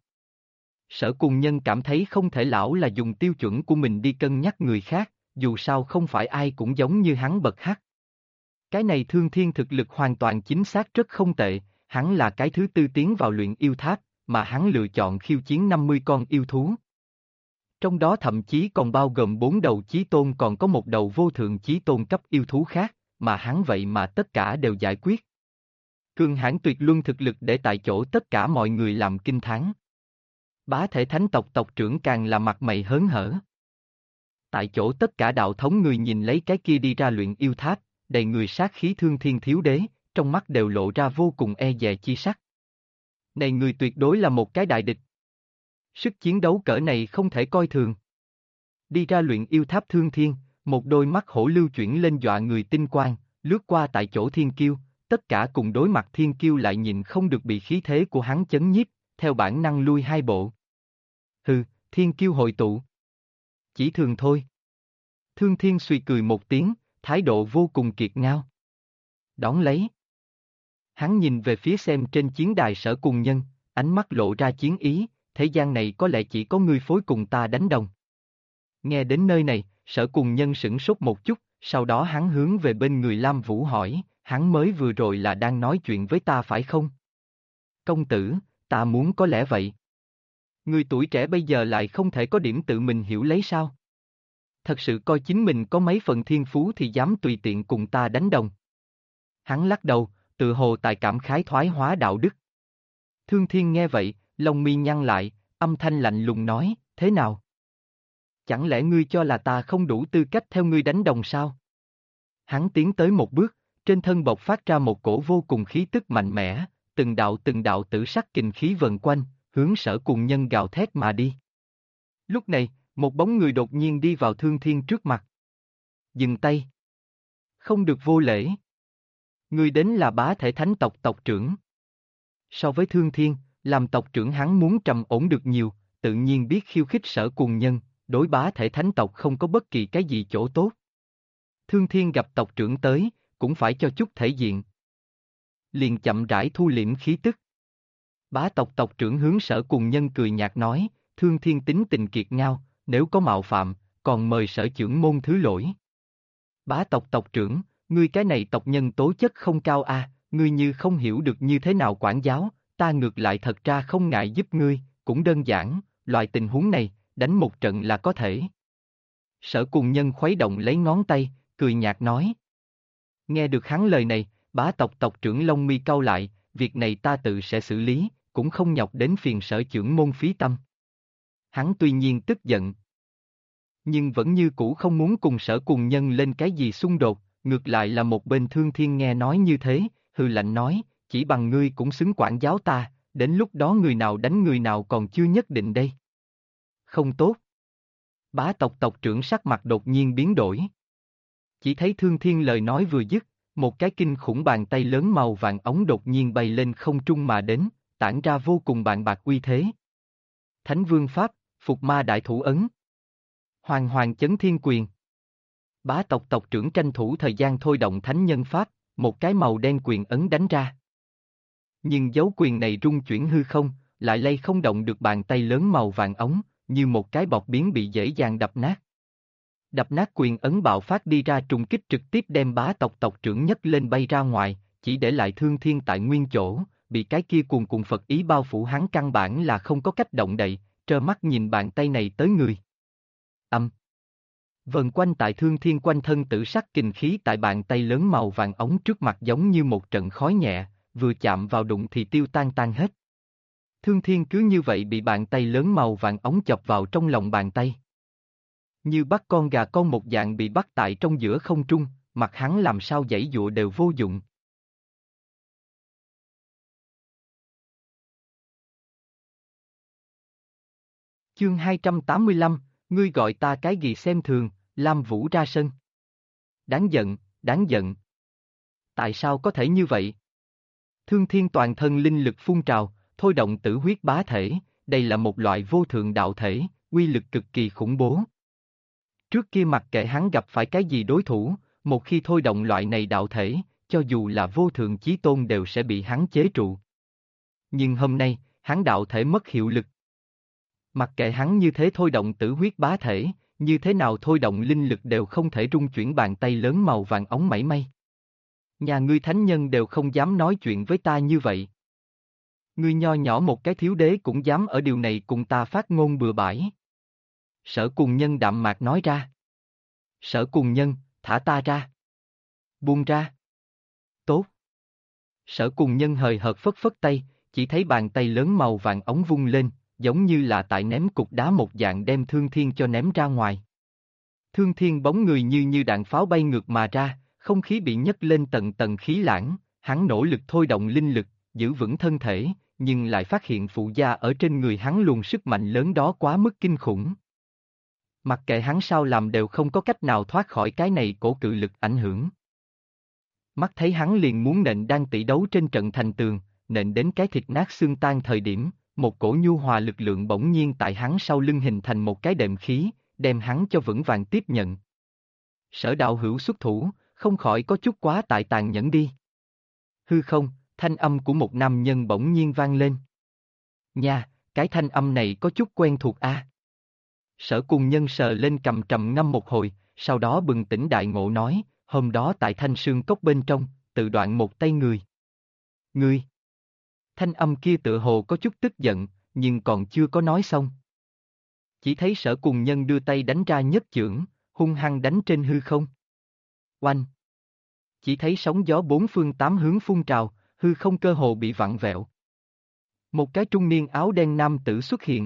Sở Cùng Nhân cảm thấy không thể lão là dùng tiêu chuẩn của mình đi cân nhắc người khác, dù sao không phải ai cũng giống như hắn bậc hắc. Cái này Thương Thiên thực lực hoàn toàn chính xác rất không tệ, hắn là cái thứ tư tiến vào luyện yêu tháp, mà hắn lựa chọn khiêu chiến 50 con yêu thú. Trong đó thậm chí còn bao gồm 4 đầu chí tôn, còn có một đầu vô thượng chí tôn cấp yêu thú khác, mà hắn vậy mà tất cả đều giải quyết. Cường hãn tuyệt luân thực lực để tại chỗ tất cả mọi người làm kinh thán. Bá thể thánh tộc tộc trưởng càng là mặt mày hớn hở. Tại chỗ tất cả đạo thống người nhìn lấy cái kia đi ra luyện yêu tháp, đầy người sát khí Thương Thiên thiếu đế, trong mắt đều lộ ra vô cùng e dè chi sắc. Này người tuyệt đối là một cái đại địch. Sức chiến đấu cỡ này không thể coi thường. Đi ra luyện yêu tháp Thương Thiên, một đôi mắt hổ lưu chuyển lên dọa người tinh quang, lướt qua tại chỗ thiên kiêu, tất cả cùng đối mặt thiên kiêu lại nhìn không được bị khí thế của hắn chấn nhiếp, theo bản năng lui hai bộ. Hừ, thiên kiêu hội tụ. Chỉ thường thôi. Thương Thiên suy cười một tiếng, thái độ vô cùng kiệt ngao. Đón lấy. Hắn nhìn về phía xem trên chiến đài Sở Cùng Nhân, ánh mắt lộ ra chiến ý, thế gian này có lẽ chỉ có ngươi phối cùng ta đánh đồng. Nghe đến nơi này, Sở Cùng Nhân sửng sốt một chút, sau đó hắn hướng về bên người Lam Vũ hỏi, hắn mới vừa rồi là đang nói chuyện với ta phải không? Công tử, ta muốn có lẽ vậy. Người tuổi trẻ bây giờ lại không thể có điểm tự mình hiểu lấy sao? Thật sự coi chính mình có mấy phần thiên phú thì dám tùy tiện cùng ta đánh đồng. Hắn lắc đầu, tự hồ tại cảm khái thoái hóa đạo đức. Thương Thiên nghe vậy, lông mi nhăn lại, âm thanh lạnh lùng nói, thế nào? Chẳng lẽ ngươi cho là ta không đủ tư cách theo ngươi đánh đồng sao? Hắn tiến tới một bước, trên thân bộc phát ra một cổ vô cùng khí tức mạnh mẽ, từng đạo tử sắc kình khí vần quanh, hướng Sở Cùng Nhân gào thét mà đi. Lúc này, một bóng người đột nhiên đi vào Thương Thiên trước mặt. Dừng tay. Không được vô lễ. Người đến là bá thể thánh tộc tộc trưởng. So với Thương Thiên, làm tộc trưởng hắn muốn trầm ổn được nhiều, tự nhiên biết khiêu khích Sở Cùng Nhân, đối bá thể thánh tộc không có bất kỳ cái gì chỗ tốt. Thương Thiên gặp tộc trưởng tới, cũng phải cho chút thể diện. Liền chậm rãi thu liễm khí tức. Bá tộc tộc trưởng hướng Sở Cùng Nhân cười nhạt nói, Thương Thiên tính tình kiệt ngao, nếu có mạo phạm, còn mời Sở trưởng môn thứ lỗi. Bá tộc tộc trưởng, ngươi cái này tộc nhân tố chất không cao a, ngươi như không hiểu được như thế nào quản giáo, ta ngược lại thật ra không ngại giúp ngươi, cũng đơn giản, loại tình huống này, đánh một trận là có thể. Sở Cùng Nhân khuấy động lấy ngón tay, cười nhạt nói. Nghe được hắn lời này, bá tộc tộc trưởng lông mi cau lại, việc này ta tự sẽ xử lý, cũng không nhọc đến phiền Sở trưởng môn phí tâm. Hắn tuy nhiên tức giận, nhưng vẫn như cũ không muốn cùng Sở Cùng Nhân lên cái gì xung đột, ngược lại là một bên Thương Thiên nghe nói như thế, hừ lạnh nói, chỉ bằng ngươi cũng xứng quản giáo ta, đến lúc đó người nào đánh người nào còn chưa nhất định đây. Không tốt. Bá tộc tộc trưởng sắc mặt đột nhiên biến đổi. Chỉ thấy Thương Thiên lời nói vừa dứt, một cái kinh khủng bàn tay lớn màu vàng ống đột nhiên bay lên không trung mà đến, tản ra vô cùng bàng bạc uy thế. Thánh Vương Pháp, Phục Ma Đại Thủ Ấn. Hoàng Hoàng Chấn Thiên Quyền. Bá tộc tộc trưởng tranh thủ thời gian thôi động Thánh Nhân Pháp, một cái màu đen quyền ấn đánh ra. Nhưng dấu quyền này rung chuyển hư không, lại lay không động được bàn tay lớn màu vàng ống, như một cái bọt biến bị dễ dàng đập nát. Đập nát quyền ấn bạo phát đi ra trùng kích trực tiếp đem bá tộc tộc trưởng nhấc lên bay ra ngoài, chỉ để lại Thương Thiên tại nguyên chỗ, bị cái kia cuồn cuộn Phật ý bao phủ hắn căn bản là không có cách động đậy, trơ mắt nhìn bàn tay này tới người. Âm. Vần quanh tại Thương Thiên quanh thân tử sắc kình khí tại bàn tay lớn màu vàng ống trước mặt giống như một trận khói nhẹ, vừa chạm vào đụng thì tiêu tan tan hết. Thương Thiên cứ như vậy bị bàn tay lớn màu vàng ống chọc vào trong lòng bàn tay. Như bắt con gà con một dạng bị bắt tại trong giữa không trung, mặt hắn làm sao giãy giụa đều vô dụng. Chương 285, ngươi gọi ta cái gì xem thường, Lam Vũ ra sân. Đáng giận, đáng giận. Tại sao có thể như vậy? Thương Thiên toàn thân linh lực phun trào, thôi động tử huyết bá thể, đây là một loại vô thượng đạo thể, uy lực cực kỳ khủng bố. Trước kia mặc kệ hắn gặp phải cái gì đối thủ, một khi thôi động loại này đạo thể, cho dù là vô thượng chí tôn đều sẽ bị hắn chế trụ. Nhưng hôm nay, hắn đạo thể mất hiệu lực. Mặc kệ hắn như thế thôi động tử huyết bá thể, như thế nào thôi động linh lực đều không thể rung chuyển bàn tay lớn màu vàng ống mảy may. Nhà ngươi thánh nhân đều không dám nói chuyện với ta như vậy. Ngươi nho nhỏ một cái thiếu đế cũng dám ở điều này cùng ta phát ngôn bừa bãi. Sở Cùng Nhân đạm mạc nói ra. Sở Cùng Nhân, thả ta ra. Buông ra. Tốt. Sở Cùng Nhân hời hợt phất phất tay, chỉ thấy bàn tay lớn màu vàng ống vung lên, giống như là tại ném cục đá một dạng đem Thương Thiên cho ném ra ngoài. Thương Thiên bóng người như đạn pháo bay ngược mà ra, không khí bị nhấc lên tầng tầng khí lãng, hắn nỗ lực thôi động linh lực, giữ vững thân thể, nhưng lại phát hiện phụ gia ở trên người hắn luồng sức mạnh lớn đó quá mức kinh khủng. Mặc kệ hắn sao làm đều không có cách nào thoát khỏi cái này cổ cự lực ảnh hưởng. Mắt thấy hắn liền muốn nện đang tỷ đấu trên trận thành tường, nện đến cái thịt nát xương tan thời điểm, một cổ nhu hòa lực lượng bỗng nhiên tại hắn sau lưng hình thành một cái đệm khí, đem hắn cho vững vàng tiếp nhận. Sở Đạo Hữu xuất thủ, không khỏi có chút quá tại tàn nhẫn đi. Hư không, thanh âm của một nam nhân bỗng nhiên vang lên. Nha, cái thanh âm này có chút quen thuộc a. Sở Cùng Nhân sờ lên cầm trầm ngâm một hồi, sau đó bừng tỉnh đại ngộ nói, hôm đó tại Thanh Sương Cốc bên trong, tự đoạn một tay người. Ngươi! Thanh âm kia tựa hồ có chút tức giận, nhưng còn chưa có nói xong. Chỉ thấy Sở Cùng Nhân đưa tay đánh ra nhất chưởng, hung hăng đánh trên hư không. Oanh! Chỉ thấy sóng gió bốn phương tám hướng phun trào, hư không cơ hồ bị vặn vẹo. Một cái trung niên áo đen nam tử xuất hiện.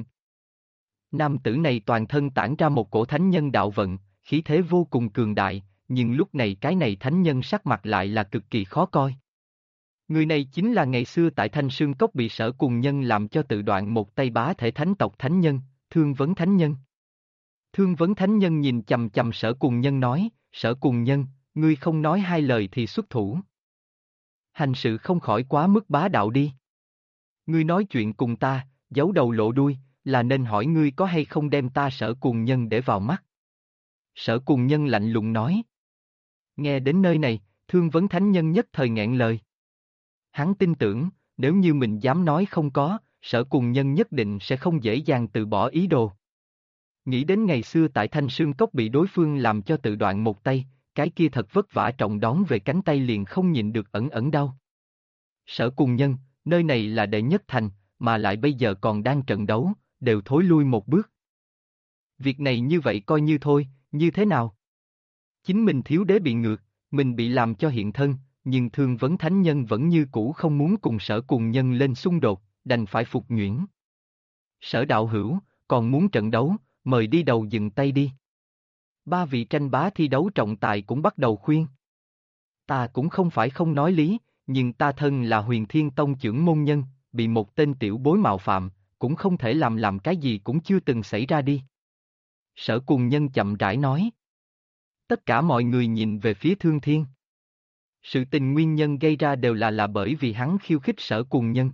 Nam tử này toàn thân tản ra một cổ thánh nhân đạo vận, khí thế vô cùng cường đại, nhưng lúc này cái này thánh nhân sắc mặt lại là cực kỳ khó coi. Người này chính là ngày xưa tại Thanh Sương Cốc bị Sở Cùng Nhân làm cho tự đoạn một tay bá thể thánh tộc thánh nhân, Thương Vấn Thánh Nhân. Thương Vấn Thánh Nhân nhìn chầm chầm Sở Cùng Nhân nói, Sở Cùng Nhân, ngươi không nói hai lời thì xuất thủ. Hành sự không khỏi quá mức bá đạo đi. Ngươi nói chuyện cùng ta, giấu đầu lộ đuôi, là nên hỏi ngươi có hay không đem ta Sở Cùng Nhân để vào mắt. Sở Cùng Nhân lạnh lùng nói. Nghe đến nơi này, Thương Vấn Thánh Nhân nhất thời nghẹn lời. Hắn tin tưởng, nếu như mình dám nói không có, Sở Cùng Nhân nhất định sẽ không dễ dàng từ bỏ ý đồ. Nghĩ đến ngày xưa tại Thanh Sương Cốc bị đối phương làm cho tự đoạn một tay, cái kia thật vất vả trọng đón về cánh tay liền không nhịn được ẩn ẩn đau. Sở Cùng Nhân, nơi này là đệ nhất thành, mà lại bây giờ còn đang trận đấu, đều thối lui một bước. Việc này như vậy coi như thôi, như thế nào? Chính mình thiếu đế bị ngược, mình bị làm cho hiện thân, nhưng Thương Vấn Thánh Nhân vẫn như cũ không muốn cùng Sở Cùng Nhân lên xung đột, đành phải phục nhuyễn. Sở Đạo Hữu, còn muốn trận đấu, mời đi đầu dừng tay đi. Ba vị tranh bá thi đấu trọng tài cũng bắt đầu khuyên. Ta cũng không phải không nói lý, nhưng ta thân là Huyền Thiên Tông trưởng môn nhân, bị một tên tiểu bối mạo phạm, cũng không thể làm cái gì cũng chưa từng xảy ra đi. Sở Cùng Nhân chậm rãi nói. Tất cả mọi người nhìn về phía Thương Thiên. Sự tình nguyên nhân gây ra đều là bởi vì hắn khiêu khích Sở Cùng Nhân.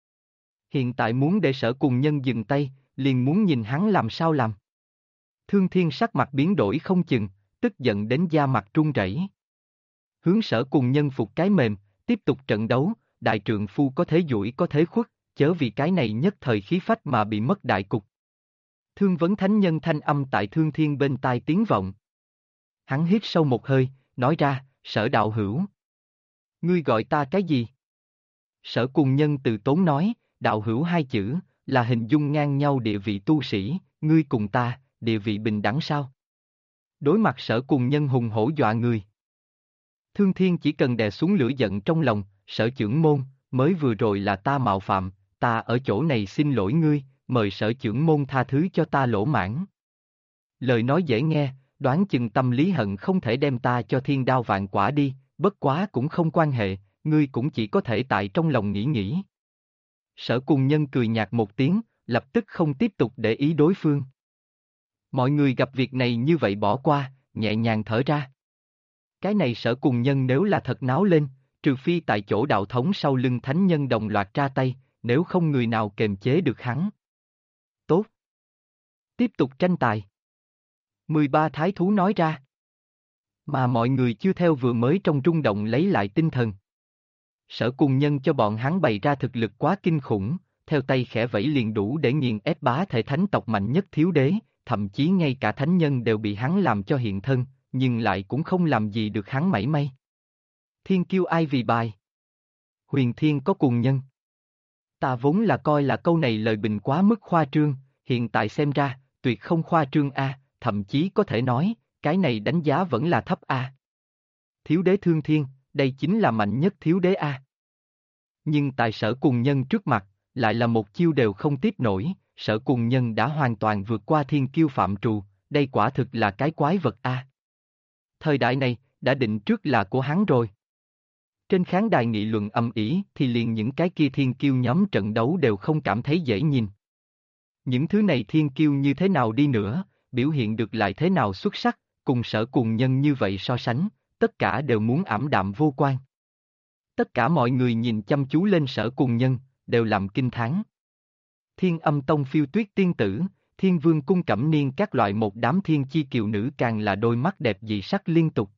Hiện tại muốn để Sở Cùng Nhân dừng tay, liền muốn nhìn hắn làm sao làm. Thương Thiên sắc mặt biến đổi không chừng, tức giận đến da mặt run rẩy. Hướng Sở Cùng Nhân phục cái mềm, tiếp tục trận đấu, đại trượng phu có thế duỗi có thế khuất, chớ vì cái này nhất thời khí phách mà bị mất đại cục. Thương Vấn Thánh Nhân thanh âm tại Thương Thiên bên tai tiếng vọng. Hắn hít sâu một hơi, nói ra, Sở Đạo Hữu. Ngươi gọi ta cái gì? Sở Cùng Nhân từ tốn nói, Đạo Hữu hai chữ, là hình dung ngang nhau địa vị tu sĩ, ngươi cùng ta, địa vị bình đẳng sao? Đối mặt Sở Cùng Nhân hùng hổ dọa người. Thương Thiên chỉ cần đè xuống lửa giận trong lòng, Sở Chưởng Môn, mới vừa rồi là ta mạo phạm, ta ở chỗ này xin lỗi ngươi, mời Sở Chưởng Môn tha thứ cho ta lỗ mãn. Lời nói dễ nghe, đoán chừng tâm lý hận không thể đem ta cho thiên đao vạn quả đi, bất quá cũng không quan hệ, ngươi cũng chỉ có thể tại trong lòng nghĩ nghĩ. Sở Cùng Nhân cười nhạt một tiếng, lập tức không tiếp tục để ý đối phương. Mọi người gặp việc này như vậy bỏ qua, nhẹ nhàng thở ra. Cái này Sở Cùng Nhân nếu là thật náo lên, trừ phi tại chỗ đạo thống sau lưng thánh nhân đồng loạt ra tay, nếu không người nào kềm chế được hắn. Tốt. Tiếp tục tranh tài. 13 thái thú nói ra. Mà mọi người chưa theo vừa mới trong rung động lấy lại tinh thần. Sở Cùng Nhân cho bọn hắn bày ra thực lực quá kinh khủng, theo tay khẽ vẫy liền đủ để nghiền ép bá thể thánh tộc mạnh nhất thiếu đế, thậm chí ngay cả thánh nhân đều bị hắn làm cho hiện thân, nhưng lại cũng không làm gì được hắn mảy may. Thiên kiêu ai vì bài? Huyền Thiên có cùng nhân. Ta vốn là coi là câu này lời bình quá mức khoa trương, hiện tại xem ra, tuyệt không khoa trương a, thậm chí có thể nói, cái này đánh giá vẫn là thấp a. Thiếu đế Thương Thiên, đây chính là mạnh nhất thiếu đế a. Nhưng tại Sở Cùng Nhân trước mặt, lại là một chiêu đều không tiếp nổi, Sở Cùng Nhân đã hoàn toàn vượt qua thiên kiêu phạm trù, đây quả thực là cái quái vật a. Thời đại này, đã định trước là của hắn rồi. Trên khán đài nghị luận ầm ĩ thì liền những cái kia thiên kiêu nhóm trận đấu đều không cảm thấy dễ nhìn. Những thứ này thiên kiêu như thế nào đi nữa, biểu hiện được lại thế nào xuất sắc, cùng Sở Cùng Nhân như vậy so sánh, tất cả đều muốn ảm đạm vô quan. Tất cả mọi người nhìn chăm chú lên Sở Cùng Nhân, đều làm kinh thán. Thiên Âm Tông Phiêu Tuyết tiên tử, Thiên Vương cung Cẩm Niên các loại một đám thiên chi kiều nữ càng là đôi mắt đẹp dị sắc liên tục.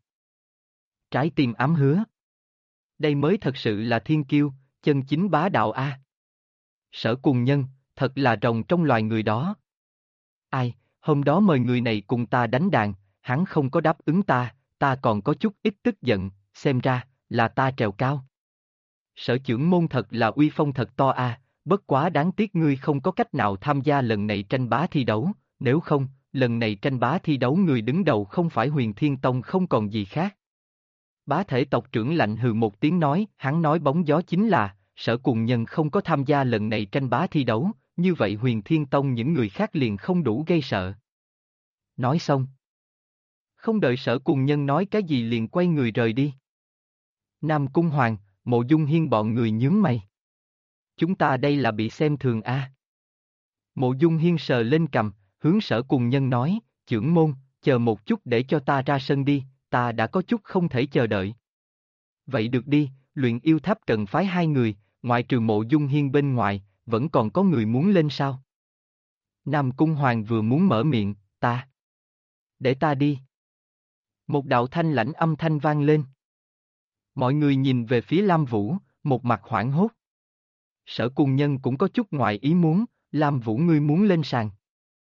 Trái tim ám hứa. Đây mới thật sự là thiên kiêu, chân chính bá đạo a. Sở Cùng Nhân, thật là rồng trong loài người đó. Ai, hôm đó mời người này cùng ta đánh đàn, hắn không có đáp ứng ta còn có chút ít tức giận, xem ra, là ta trèo cao. Sở Chưởng Môn thật là uy phong thật to a, bất quá đáng tiếc ngươi không có cách nào tham gia lần này tranh bá thi đấu, nếu không, lần này tranh bá thi đấu người đứng đầu không phải Huyền Thiên Tông không còn gì khác. Bá thể tộc trưởng lạnh hừ một tiếng nói, hắn nói bóng gió chính là, Sở Cùng Nhân không có tham gia lần này tranh bá thi đấu, như vậy Huyền Thiên Tông những người khác liền không đủ gây sợ. Nói xong. Không đợi Sở Cùng Nhân nói cái gì liền quay người rời đi. Nam Cung Hoàng, Mộ Dung Hiên bọn người nhướng mày. Chúng ta đây là bị xem thường a. Mộ Dung Hiên sờ lên cằm, hướng Sở Cùng Nhân nói, trưởng môn, chờ một chút để cho ta ra sân đi, ta đã có chút không thể chờ đợi. Vậy được đi, luyện yêu tháp cần phái 2 người, ngoại trừ Mộ Dung Hiên bên ngoài, vẫn còn có người muốn lên sao? Nam Cung Hoàng vừa muốn mở miệng, ta. Để ta đi. Một đạo thanh lãnh âm thanh vang lên. Mọi người nhìn về phía Lam Vũ, một mặt hoảng hốt. Sở Cùng Nhân cũng có chút ngoài ý muốn, Lam Vũ ngươi muốn lên sàn.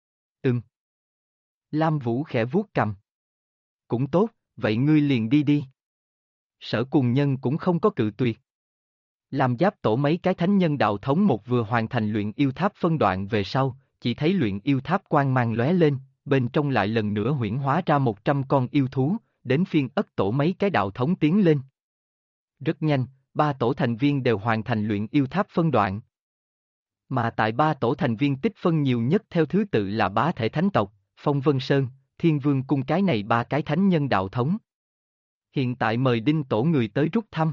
Lam Vũ khẽ vuốt cằm. Cũng tốt, vậy ngươi liền đi đi. Sở Cùng Nhân cũng không có cự tuyệt. Làm giáp tổ mấy cái thánh nhân đạo thống một vừa hoàn thành luyện yêu tháp phân đoạn về sau, chỉ thấy luyện yêu tháp quang mang lóe lên, bên trong lại lần nữa huyễn hóa ra 100 con yêu thú, đến phiên Ất tổ mấy cái đạo thống tiến lên. Rất nhanh, 3 tổ thành viên đều hoàn thành luyện yêu tháp phân đoạn. Mà tại 3 tổ thành viên tích phân nhiều nhất theo thứ tự là bá thể thánh tộc, Phong Vân Sơn, Thiên Vương cung cái này 3 cái thánh nhân đạo thống. Hiện tại mời Đinh tổ người tới rút thăm.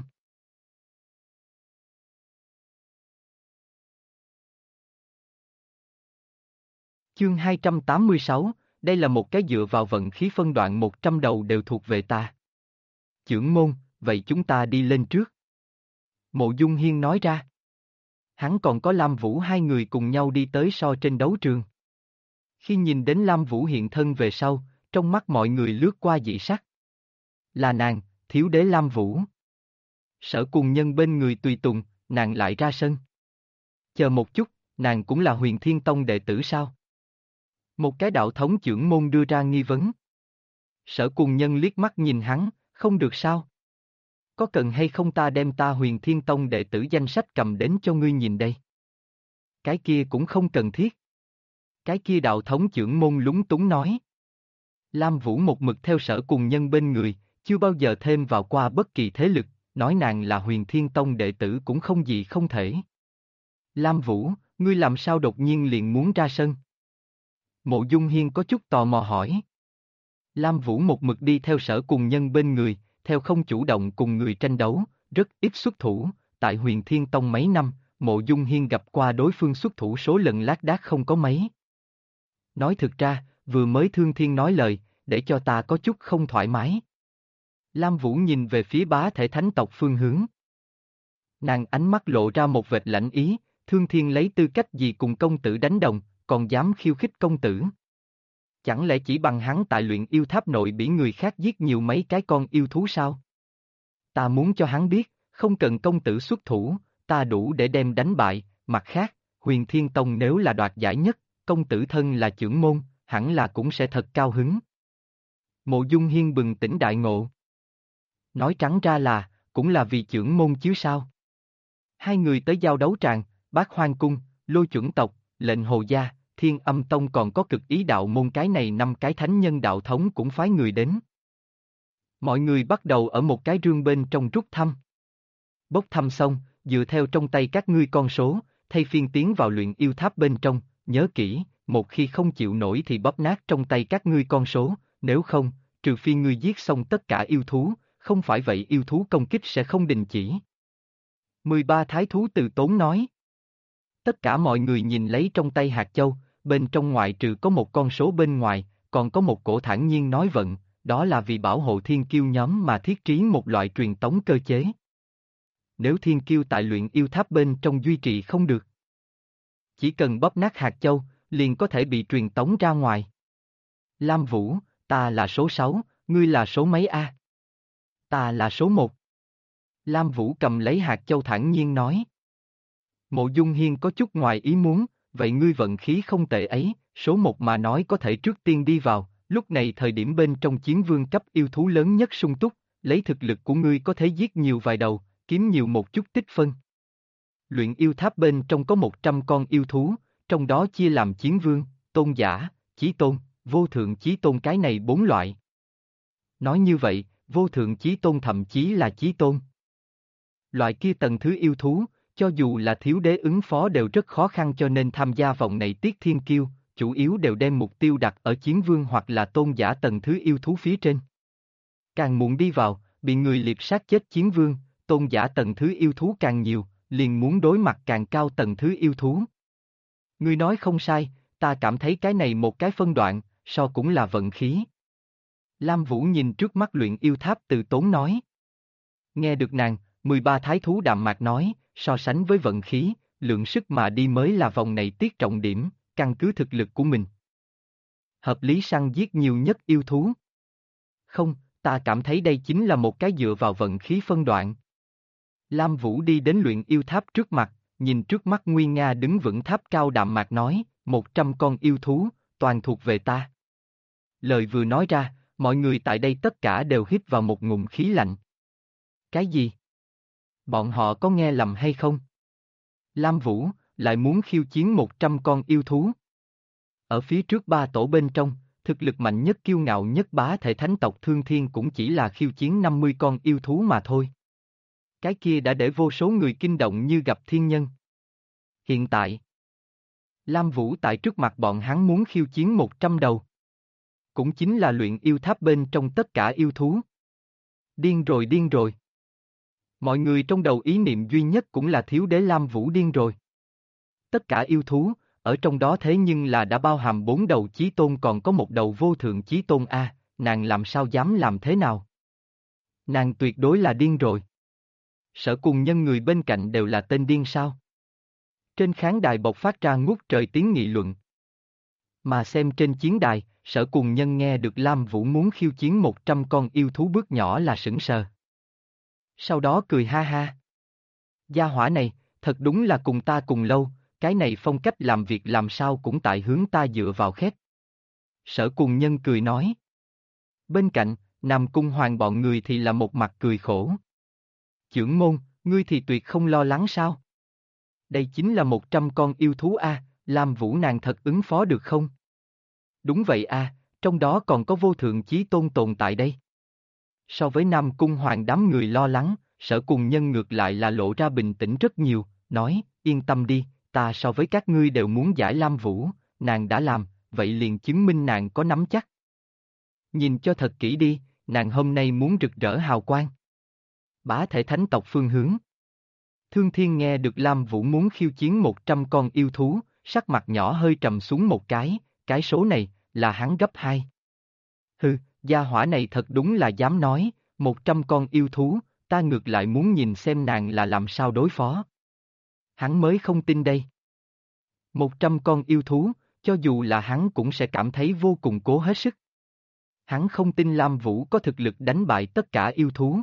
Chương 286, đây là một cái dựa vào vận khí phân đoạn 100 đầu đều thuộc về ta. Chưởng môn, vậy chúng ta đi lên trước. Mộ Dung Hiên nói ra. Hắn còn có Lam Vũ 2 người cùng nhau đi tới so trên đấu trường. Khi nhìn đến Lam Vũ hiện thân về sau, trong mắt mọi người lướt qua dị sắc. Là nàng, thiếu đế Lam Vũ. Sở Cùng Nhân bên người tùy tùng, nàng lại ra sân. Chờ một chút, nàng cũng là Huyền Thiên Tông đệ tử sao? Một cái đạo thống chưởng môn đưa ra nghi vấn. Sở Cùng Nhân liếc mắt nhìn hắn, không được sao? Có cần hay không ta đem ta Huyền Thiên Tông đệ tử danh sách cầm đến cho ngươi nhìn đây? Cái kia cũng không cần thiết. Cái kia đạo thống trưởng môn lúng túng nói. Lam Vũ một mực theo Sở Cùng Nhân bên người, chưa bao giờ thêm vào qua bất kỳ thế lực, nói nàng là Huyền Thiên Tông đệ tử cũng không gì không thể. Lam Vũ, ngươi làm sao đột nhiên liền muốn ra sân? Mộ Dung Hiên có chút tò mò hỏi. Lam Vũ một mực đi theo Sở Cùng Nhân bên người, theo không chủ động cùng người tranh đấu, rất ít xuất thủ, tại Huyền Thiên Tông mấy năm, Mộ Dung Hiên gặp qua đối phương xuất thủ số lần lác đác không có mấy. Nói thực ra, vừa mới Thương Thiên nói lời, để cho ta có chút không thoải mái. Lam Vũ nhìn về phía bá thể thánh tộc phương hướng. Nàng ánh mắt lộ ra một vệt lãnh ý, Thương Thiên lấy tư cách gì cùng công tử đánh đồng, còn dám khiêu khích công tử. Chẳng lẽ chỉ bằng hắn tại luyện yêu tháp nội bị người khác giết nhiều mấy cái con yêu thú sao? Ta muốn cho hắn biết, không cần công tử xuất thủ, ta đủ để đem đánh bại, mặt khác, Huyền Thiên Tông nếu là đoạt giải nhất, công tử thân là trưởng môn, hẳn là cũng sẽ thật cao hứng. Mộ Dung Hiên bừng tỉnh đại ngộ. Nói trắng ra là, cũng là vì trưởng môn chứ sao? Hai người tới giao đấu tràng, Bát Hoang Cung, Lôi Chuẩn Tộc, Lệnh Hồ Gia, Thiên Âm Tông còn có Cực Ý Đạo Môn, cái này 5 cái thánh nhân đạo thống cũng phái người đến. Mọi người bắt đầu ở một cái rương bên trong rút thăm. Bốc thăm xong, dựa theo trong tay các ngươi con số, thay phiên tiến vào luyện yêu tháp bên trong, nhớ kỹ, một khi không chịu nổi thì bóp nát trong tay các ngươi con số, nếu không, trừ phi ngươi giết xong tất cả yêu thú, không phải vậy yêu thú công kích sẽ không đình chỉ. 13 thái thú từ tốn nói. Tất cả mọi người nhìn lấy trong tay hạt châu, bên trong ngoại trừ có một con số bên ngoài, còn có một cổ thản nhiên nói vận, đó là vì bảo hộ thiên kiêu nhóm mà thiết trí một loại truyền tống cơ chế. Nếu thiên kiêu tại luyện yêu tháp bên trong duy trì không được, chỉ cần bóp nát hạt châu, liền có thể bị truyền tống ra ngoài. Lam Vũ, ta là số 6, ngươi là số mấy a? Ta là số 1. Lam Vũ cầm lấy hạt châu thản nhiên nói. Mộ Dung Hiên có chút ngoài ý muốn, vậy ngươi vận khí không tệ ấy, số 1 mà nói có thể trước tiên đi vào, lúc này thời điểm bên trong chiến vương cấp yêu thú lớn nhất sung túc, lấy thực lực của ngươi có thể giết nhiều vài đầu, kiếm nhiều một chút tích phân. Luyện yêu tháp bên trong có 100 con yêu thú, trong đó chia làm chiến vương, tôn giả, chí tôn, vô thượng chí tôn, cái này 4 loại. Nói như vậy, vô thượng chí tôn thậm chí là chí tôn. Loại kia tầng thứ yêu thú, cho dù là thiếu đế ứng phó đều rất khó khăn, cho nên tham gia vòng này Tiết Thiên Kiêu, chủ yếu đều đem mục tiêu đặt ở chiến vương hoặc là tôn giả tầng thứ yêu thú phía trên. Càng muộn đi vào, bị người liệp sát chết chiến vương, tôn giả tầng thứ yêu thú càng nhiều, liền muốn đối mặt càng cao tầng thứ yêu thú. Ngươi nói không sai, ta cảm thấy cái này một cái phân đoạn, so cũng là vận khí. Lam Vũ nhìn trước mắt luyện yêu tháp từ tốn nói. Nghe được nàng, 13 thái thú đạm mạc nói, so sánh với vận khí, lượng sức mà đi mới là vòng này tiết trọng điểm, căn cứ thực lực của mình. Hợp lý săn giết nhiều nhất yêu thú. Không, ta cảm thấy đây chính là một cái dựa vào vận khí phân đoạn. Lam Vũ đi đến luyện yêu tháp trước mặt, nhìn trước mắt nguy nga đứng vững tháp cao đạm mạc nói, 100 con yêu thú, toàn thuộc về ta. Lời vừa nói ra, mọi người tại đây tất cả đều hít vào một ngụm khí lạnh. Cái gì? Bọn họ có nghe lầm hay không? Lam Vũ, lại muốn khiêu chiến 100 con yêu thú. Ở phía trước 3 tổ bên trong, thực lực mạnh nhất kiêu ngạo nhất bá thể thánh tộc Thương Thiên cũng chỉ là khiêu chiến 50 con yêu thú mà thôi. Cái kia đã để vô số người kinh động như gặp thiên nhân. Hiện tại, Lam Vũ tại trước mặt bọn hắn muốn khiêu chiến 100 đầu. Cũng chính là luyện yêu tháp bên trong tất cả yêu thú. Điên rồi điên rồi. Mọi người trong đầu ý niệm duy nhất cũng là thiếu đế Lam Vũ điên rồi. Tất cả yêu thú, ở trong đó thế nhưng là đã bao hàm 4 đầu chí tôn còn có một đầu vô thượng chí tôn a, nàng làm sao dám làm thế nào? Nàng tuyệt đối là điên rồi. Sở Cùng Nhân người bên cạnh đều là tên điên sao? Trên khán đài bộc phát ra ngút trời tiếng nghị luận. Mà xem trên chiến đài, Sở Cùng Nhân nghe được Lam Vũ muốn khiêu chiến 100 con yêu thú bước nhỏ là sững sờ. Sau đó cười ha ha. Gia hỏa này, thật đúng là cùng ta cùng lâu, cái này phong cách làm việc làm sao cũng tại hướng ta dựa vào khét. Sở Cùng Nhân cười nói. Bên cạnh, Nam Cung Hoàng bọn người thì là một mặt cười khổ. Chưởng môn, ngươi thì tuyệt không lo lắng sao? Đây chính là 100 con yêu thú a, Lam Vũ nàng thật ứng phó được không? Đúng vậy a, trong đó còn có vô thượng chí tôn tồn tại đây. So với Nam Cung Hoàng đám người lo lắng, Sở Cùng Nhân ngược lại là lộ ra bình tĩnh rất nhiều, nói, yên tâm đi, ta so với các ngươi đều muốn giải Lam Vũ, nàng đã làm, vậy liền chứng minh nàng có nắm chắc. Nhìn cho thật kỹ đi, nàng hôm nay muốn rực rỡ hào quang. Bá thể thánh tộc phương hướng. Thương Thiên nghe được Lam Vũ muốn khiêu chiến 100 con yêu thú, sắc mặt nhỏ hơi trầm xuống một cái số này, là hắn gấp 2. Hừ, gia hỏa này thật đúng là dám nói, 100 con yêu thú, ta ngược lại muốn nhìn xem nàng là làm sao đối phó. Hắn mới không tin đây. 100 con yêu thú, cho dù là hắn cũng sẽ cảm thấy vô cùng cố hết sức. Hắn không tin Lam Vũ có thực lực đánh bại tất cả yêu thú.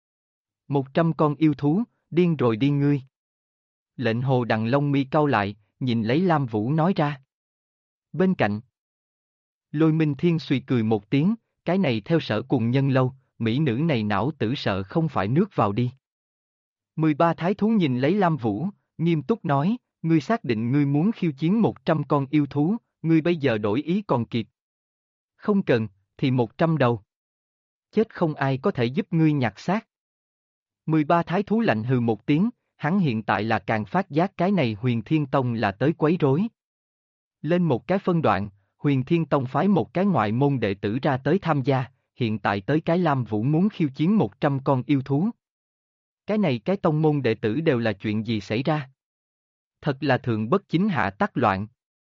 100 con yêu thú, điên rồi đi ngươi. Lệnh Hồ Đằng lông mi cau lại, nhìn lấy Lam Vũ nói ra. Bên cạnh, Lôi Minh Thiên suy cười một tiếng, cái này theo Sở Cùng Nhân lâu, mỹ nữ này não tử sợ không phải nước vào đi. 13 thái thú nhìn lấy Lam Vũ, nghiêm túc nói, ngươi xác định ngươi muốn khiêu chiến 100 con yêu thú, ngươi bây giờ đổi ý còn kịp. Không cần, thì 100 đầu. Chết không ai có thể giúp ngươi nhặt xác. 13 thái thú lạnh hừ một tiếng, hắn hiện tại là càng phát giác cái này Huyền Thiên Tông là tới quấy rối. Lên một cái phân đoạn, Huyền Thiên Tông phái một cái ngoại môn đệ tử ra tới tham gia, hiện tại tới cái Lam Vũ muốn khiêu chiến 100 con yêu thú. Cái này cái tông môn đệ tử đều là chuyện gì xảy ra? Thật là thượng bất chính hạ tắc loạn.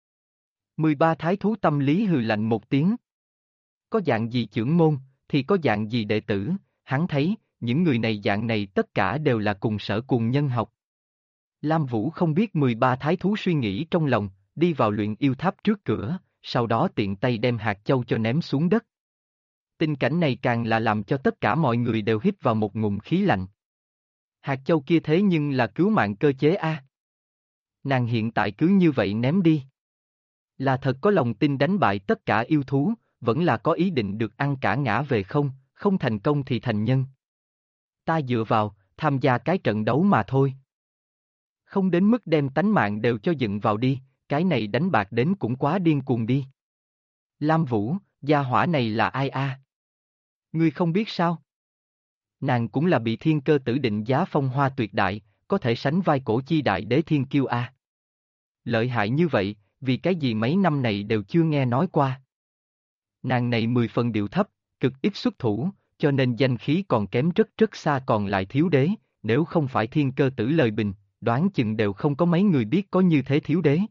13 thái thú tâm lý hừ lạnh một tiếng. Có dạng gì trưởng môn, thì có dạng gì đệ tử, hắn thấy, những người này dạng này tất cả đều là cùng Sở Cùng Nhân học. Lam Vũ không biết 13 thái thú suy nghĩ trong lòng, đi vào luyện yêu tháp trước cửa, sau đó tiện tay đem hạt châu cho ném xuống đất. Tình cảnh này càng là làm cho tất cả mọi người đều hít vào một ngụm khí lạnh. Hạt châu kia thế nhưng là cứu mạng cơ chế a. Nàng hiện tại cứ như vậy ném đi. Là thật có lòng tin đánh bại tất cả yêu thú, vẫn là có ý định được ăn cả ngã về không, không thành công thì thành nhân. Ta dựa vào, tham gia cái trận đấu mà thôi. Không đến mức đem tánh mạng đều cho dựng vào đi, cái này đánh bạc đến cũng quá điên cuồng đi. Lam Vũ, gia hỏa này là ai a? Ngươi không biết sao? Nàng cũng là bị thiên cơ tử định giá phong hoa tuyệt đại, có thể sánh vai cổ chi đại đế thiên kiêu a. Lợi hại như vậy, vì cái gì mấy năm này đều chưa nghe nói qua. Nàng này 10 phần điệu thấp, cực ít xuất thủ, cho nên danh khí còn kém rất rất xa còn lại thiếu đế, nếu không phải thiên cơ tử lời bình, đoán chừng đều không có mấy người biết có như thế thiếu đế.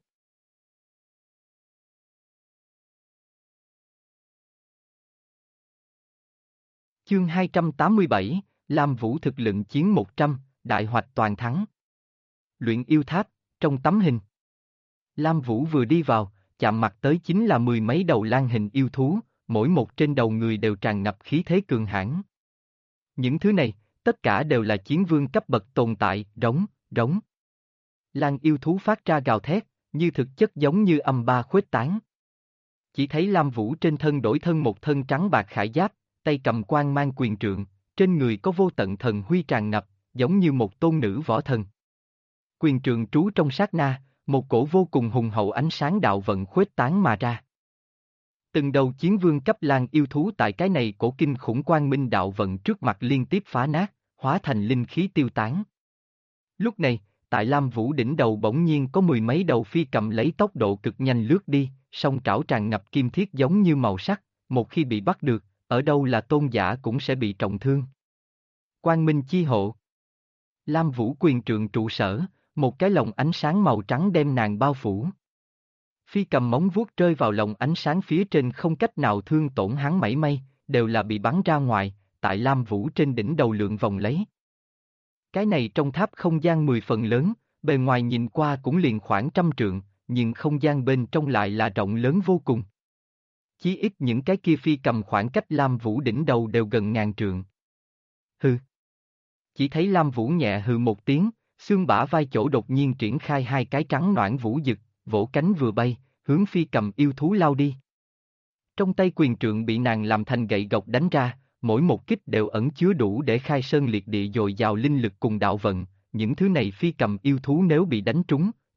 Chương 287, Lam Vũ thực lực chiến 100, đại hoạch toàn thắng. Luyện yêu tháp, trong tấm hình. Lam Vũ vừa đi vào, chạm mặt tới chính là 10 mấy đầu lang hình yêu thú, mỗi một trên đầu người đều tràn ngập khí thế cường hãn. Những thứ này, tất cả đều là chiến vương cấp bậc tồn tại, rống. Lang yêu thú phát ra gào thét, như thực chất giống như âm ba khuếch tán. Chỉ thấy Lam Vũ trên thân đổi thân một thân trắng bạc khải giáp, tay cầm quang mang quyền trượng, trên người có vô tận thần huy tràn ngập, giống như một tôn nữ võ thần. Quyền trượng trú trong sát na, một cổ vô cùng hùng hậu ánh sáng đạo vận khuếch tán mà ra. Từng đầu chiến vương cấp lang yêu thú tại cái này cổ kinh khủng quang minh đạo vận trước mặt liên tiếp phá nát, hóa thành linh khí tiêu tán. Lúc này, tại Lam Vũ đỉnh đầu bỗng nhiên có 10 mấy đầu phi cầm lấy tốc độ cực nhanh lướt đi, song trảo tràn ngập kim thiết giống như màu sắc, một khi bị bắt được, ở đâu là tôn giả cũng sẽ bị trọng thương. Quang Minh chi hộ. Lam Vũ quyền trượng trụ sở, một cái lồng ánh sáng màu trắng đem nàng bao phủ. Phi cầm móng vuốt rơi vào lồng ánh sáng phía trên không cách nào thương tổn hắn mảy may, đều là bị bắn ra ngoài, tại Lam Vũ trên đỉnh đầu lượn vòng lấy. Cái này trong tháp không gian 10 phần lớn, bề ngoài nhìn qua cũng liền khoảng 100 trượng, nhưng không gian bên trong lại là rộng lớn vô cùng. Chí ít những cái kia phi cầm khoảng cách Lam Vũ đỉnh đầu đều gần ngàn trượng. Hừ. Chỉ thấy Lam Vũ nhẹ hừ một tiếng, xương bả vai chỗ đột nhiên triển khai hai cái trắng noãn vũ dực, vỗ cánh vừa bay, hướng phi cầm yêu thú lao đi. Trong tay quyền trượng bị nàng làm thành gậy gộc đánh ra, mỗi một kích đều ẩn chứa đủ để khai sơn liệt địa dồi dào linh lực cùng đạo vận, những thứ này phi cầm yêu thú nếu bị đánh trúng,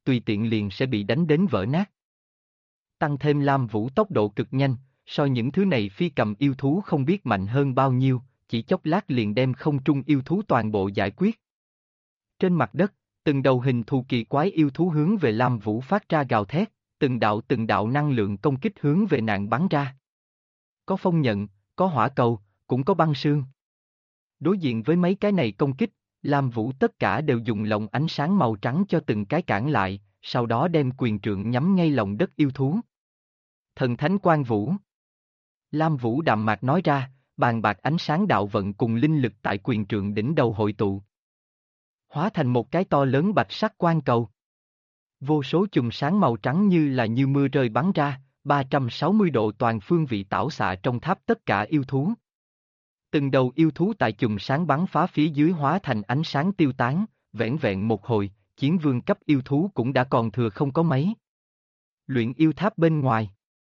tùy tiện liền sẽ bị đánh đến vỡ nát. Tăng thêm Lam Vũ tốc độ cực nhanh, so những thứ này phi cầm yêu thú không biết mạnh hơn bao nhiêu, chỉ chốc lát liền đem không trung yêu thú toàn bộ giải quyết. Trên mặt đất, từng đầu hình thù kỳ quái yêu thú hướng về Lam Vũ phát ra gào thét, từng đạo năng lượng công kích hướng về nàng bắn ra. Có phong nhận, có hỏa cầu, cũng có băng sương. Đối diện với mấy cái này công kích, Lam Vũ tất cả đều dùng lồng ánh sáng màu trắng cho từng cái cản lại, sau đó đem quyền trượng nhắm ngay lòng đất yêu thú. Thần Thánh Quang Vũ. Lam Vũ đạm mạc nói ra, bàn bạc ánh sáng đạo vận cùng linh lực tại quyền trượng đỉnh đầu hội tụ. Hóa thành một cái to lớn bạch sắc quang cầu. Vô số chùm sáng màu trắng như mưa rơi bắn ra, 360 độ toàn phương vị tảo xạ trong tháp tất cả yêu thú. Từng đầu yêu thú tại chùm sáng bắn phá phía dưới hóa thành ánh sáng tiêu tán, vẻn vẹn một hồi, chiến vương cấp yêu thú cũng đã còn thừa không có mấy. Luyện yêu tháp bên ngoài.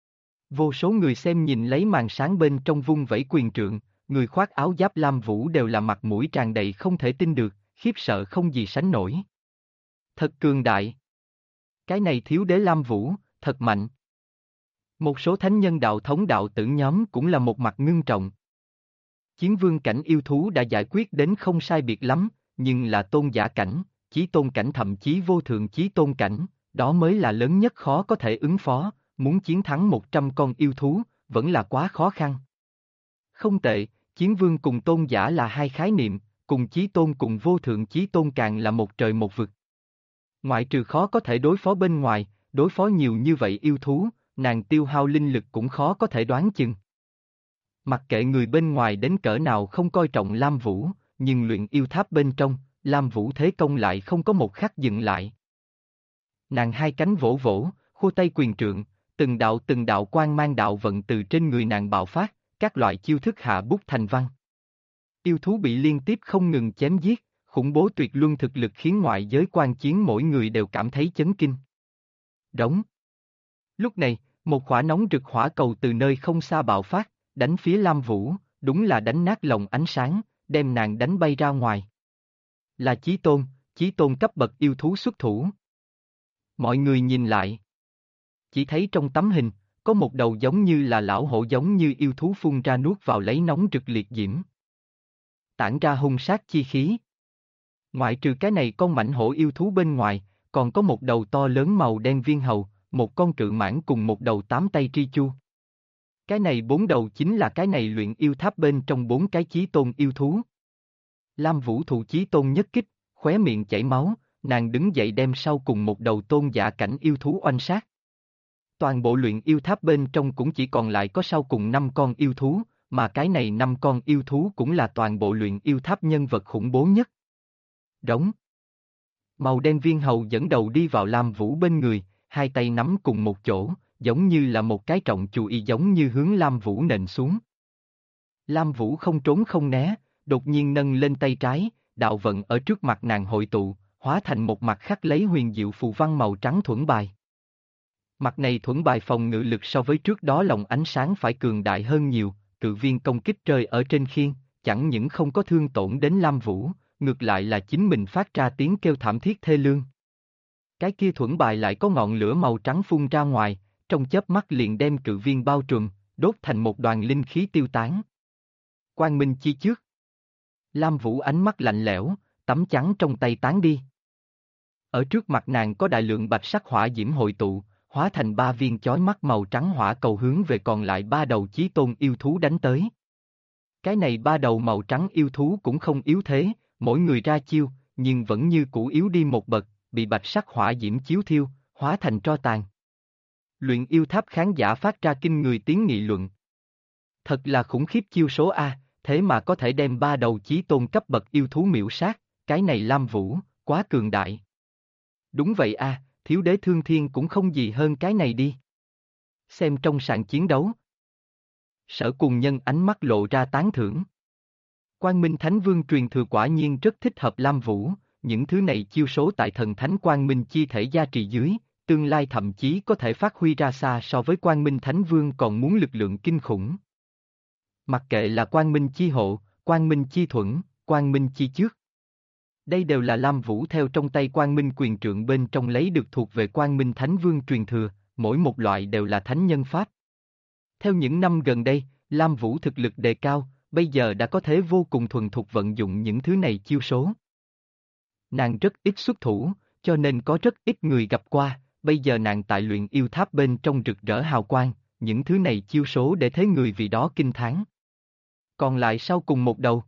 Vô số người xem nhìn lấy màn sáng bên trong vung vẩy quyền trượng, người khoác áo giáp Lam Vũ đều là mặt mũi tràn đầy không thể tin được, khiếp sợ không gì sánh nổi. Thật cường đại. Cái này thiếu đế Lam Vũ, thật mạnh. Một số thánh nhân đạo thống đạo tử nhóm cũng là một mặt ngưng trọng. Chiến vương cảnh yêu thú đã giải quyết đến không sai biệt lắm, nhưng là tôn giả cảnh, chí tôn cảnh thậm chí vô thượng chí tôn cảnh, đó mới là lớn nhất khó có thể ứng phó, muốn chiến thắng 100 con yêu thú, vẫn là quá khó khăn. Không tệ, chiến vương cùng tôn giả là hai khái niệm, cùng chí tôn cùng vô thượng chí tôn càng là một trời một vực. Ngoại trừ khó có thể đối phó bên ngoài, đối phó nhiều như vậy yêu thú, nàng tiêu hao linh lực cũng khó có thể đoán chừng. Mặc kệ người bên ngoài đến cỡ nào không coi trọng Lam Vũ, nhưng luyện yêu tháp bên trong, Lam Vũ thế công lại không có một khắc dừng lại. Nàng hai cánh vỗ vỗ, khua tay quyền trượng, từng đạo quang mang đạo vận từ trên người nàng bạo phát, các loại chiêu thức hạ bút thành văn. Yêu thú bị liên tiếp không ngừng chém giết, khủng bố tuyệt luân thực lực khiến ngoại giới quan chiến mỗi người đều cảm thấy chấn kinh. Đống. Lúc này, một quả nóng rực hỏa cầu từ nơi không xa bạo phát, đánh phía Lam Vũ, đúng là đánh nát lồng ánh sáng, đem nàng đánh bay ra ngoài. Là chí tôn cấp bậc yêu thú xuất thủ. Mọi người nhìn lại. Chỉ thấy trong tấm hình, có một đầu giống như là lão hổ giống như yêu thú phun ra nuốt vào lấy nóng rực liệt diễm. Tản ra hung sát chi khí. Ngoại trừ cái này con mảnh hổ yêu thú bên ngoài, còn có một đầu to lớn màu đen viên hầu, một con cự mãng cùng một đầu 8 tay tri chu. Cái này 4 đầu chính là cái này luyện yêu tháp bên trong 4 cái chí tôn yêu thú. Lam Vũ thụ chí tôn nhất kích, khóe miệng chảy máu, nàng đứng dậy đem sau cùng một đầu tôn giả cảnh yêu thú oanh sát. Toàn bộ luyện yêu tháp bên trong cũng chỉ còn lại có sau cùng 5 con yêu thú, mà cái này 5 con yêu thú cũng là toàn bộ luyện yêu tháp nhân vật khủng bố nhất. Đống. Màu đen viên hầu dẫn đầu đi vào Lam Vũ bên người, hai tay nắm cùng một chỗ, giống như là một cái trọng chùy giống như hướng Lam Vũ nện xuống. Lam Vũ không trốn không né, đột nhiên nâng lên tay trái, đạo vận ở trước mặt nàng hội tụ, hóa thành một mặt khắc lấy huyền diệu phù văn màu trắng thuẫn bài. Mặt này thuẫn bài phòng ngự lực so với trước đó lồng ánh sáng phải cường đại hơn nhiều, cự viên công kích rơi ở trên khiên, chẳng những không có thương tổn đến Lam Vũ, ngược lại là chính mình phát ra tiếng kêu thảm thiết thê lương. Cái kia thuẫn bài lại có ngọn lửa màu trắng phun ra ngoài, trong chớp mắt liền đem cự viên bao trùm, đốt thành một đoàn linh khí tiêu tán. Quang minh chi trước. Lam Vũ ánh mắt lạnh lẽo, tấm chắn trong tay tán đi. Ở trước mặt nàng có đại lượng bạch sắc hỏa diễm hội tụ, hóa thành 3 viên chói mắt màu trắng hỏa cầu hướng về còn lại 3 đầu chí tôn yêu thú đánh tới. Cái này 3 đầu màu trắng yêu thú cũng không yếu thế, mỗi người ra chiêu, nhưng vẫn như cũ yếu đi một bậc, bị bạch sắc hỏa diễm chiếu thiêu, hóa thành tro tàn. Luyện yêu tháp khán giả phát ra kinh người tiếng nghị luận. Thật là khủng khiếp chiêu số A, thế mà có thể đem 3 đầu chí tôn cấp bậc yêu thú miểu sát, cái này Lam Vũ, quá cường đại. Đúng vậy A, thiếu đế thương thiên cũng không gì hơn cái này đi. Xem trong sàn chiến đấu. Sở Cùng Nhân ánh mắt lộ ra tán thưởng. Quang Minh Thánh Vương truyền thừa quả nhiên rất thích hợp Lam Vũ, những thứ này chiêu số tại thần thánh Quang Minh chi thể gia trì dưới, tương lai thậm chí có thể phát huy ra xa so với Quang Minh Thánh Vương còn muốn lực lượng kinh khủng. Mặc kệ là Quang Minh chi hộ, Quang Minh chi thuẫn, Quang Minh chi trước. Đây đều là Lam Vũ theo trong tay Quang Minh quyền trượng bên trong lấy được thuộc về Quang Minh Thánh Vương truyền thừa, mỗi một loại đều là thánh nhân pháp. Theo những năm gần đây, Lam Vũ thực lực đề cao, bây giờ đã có thể vô cùng thuần thục vận dụng những thứ này chiêu số. Nàng rất ít xuất thủ, cho nên có rất ít người gặp qua, bây giờ nàng tại luyện yêu tháp bên trong rực rỡ hào quang, những thứ này chiêu số để thấy người vì đó kinh thán. Còn lại sau cùng một đầu.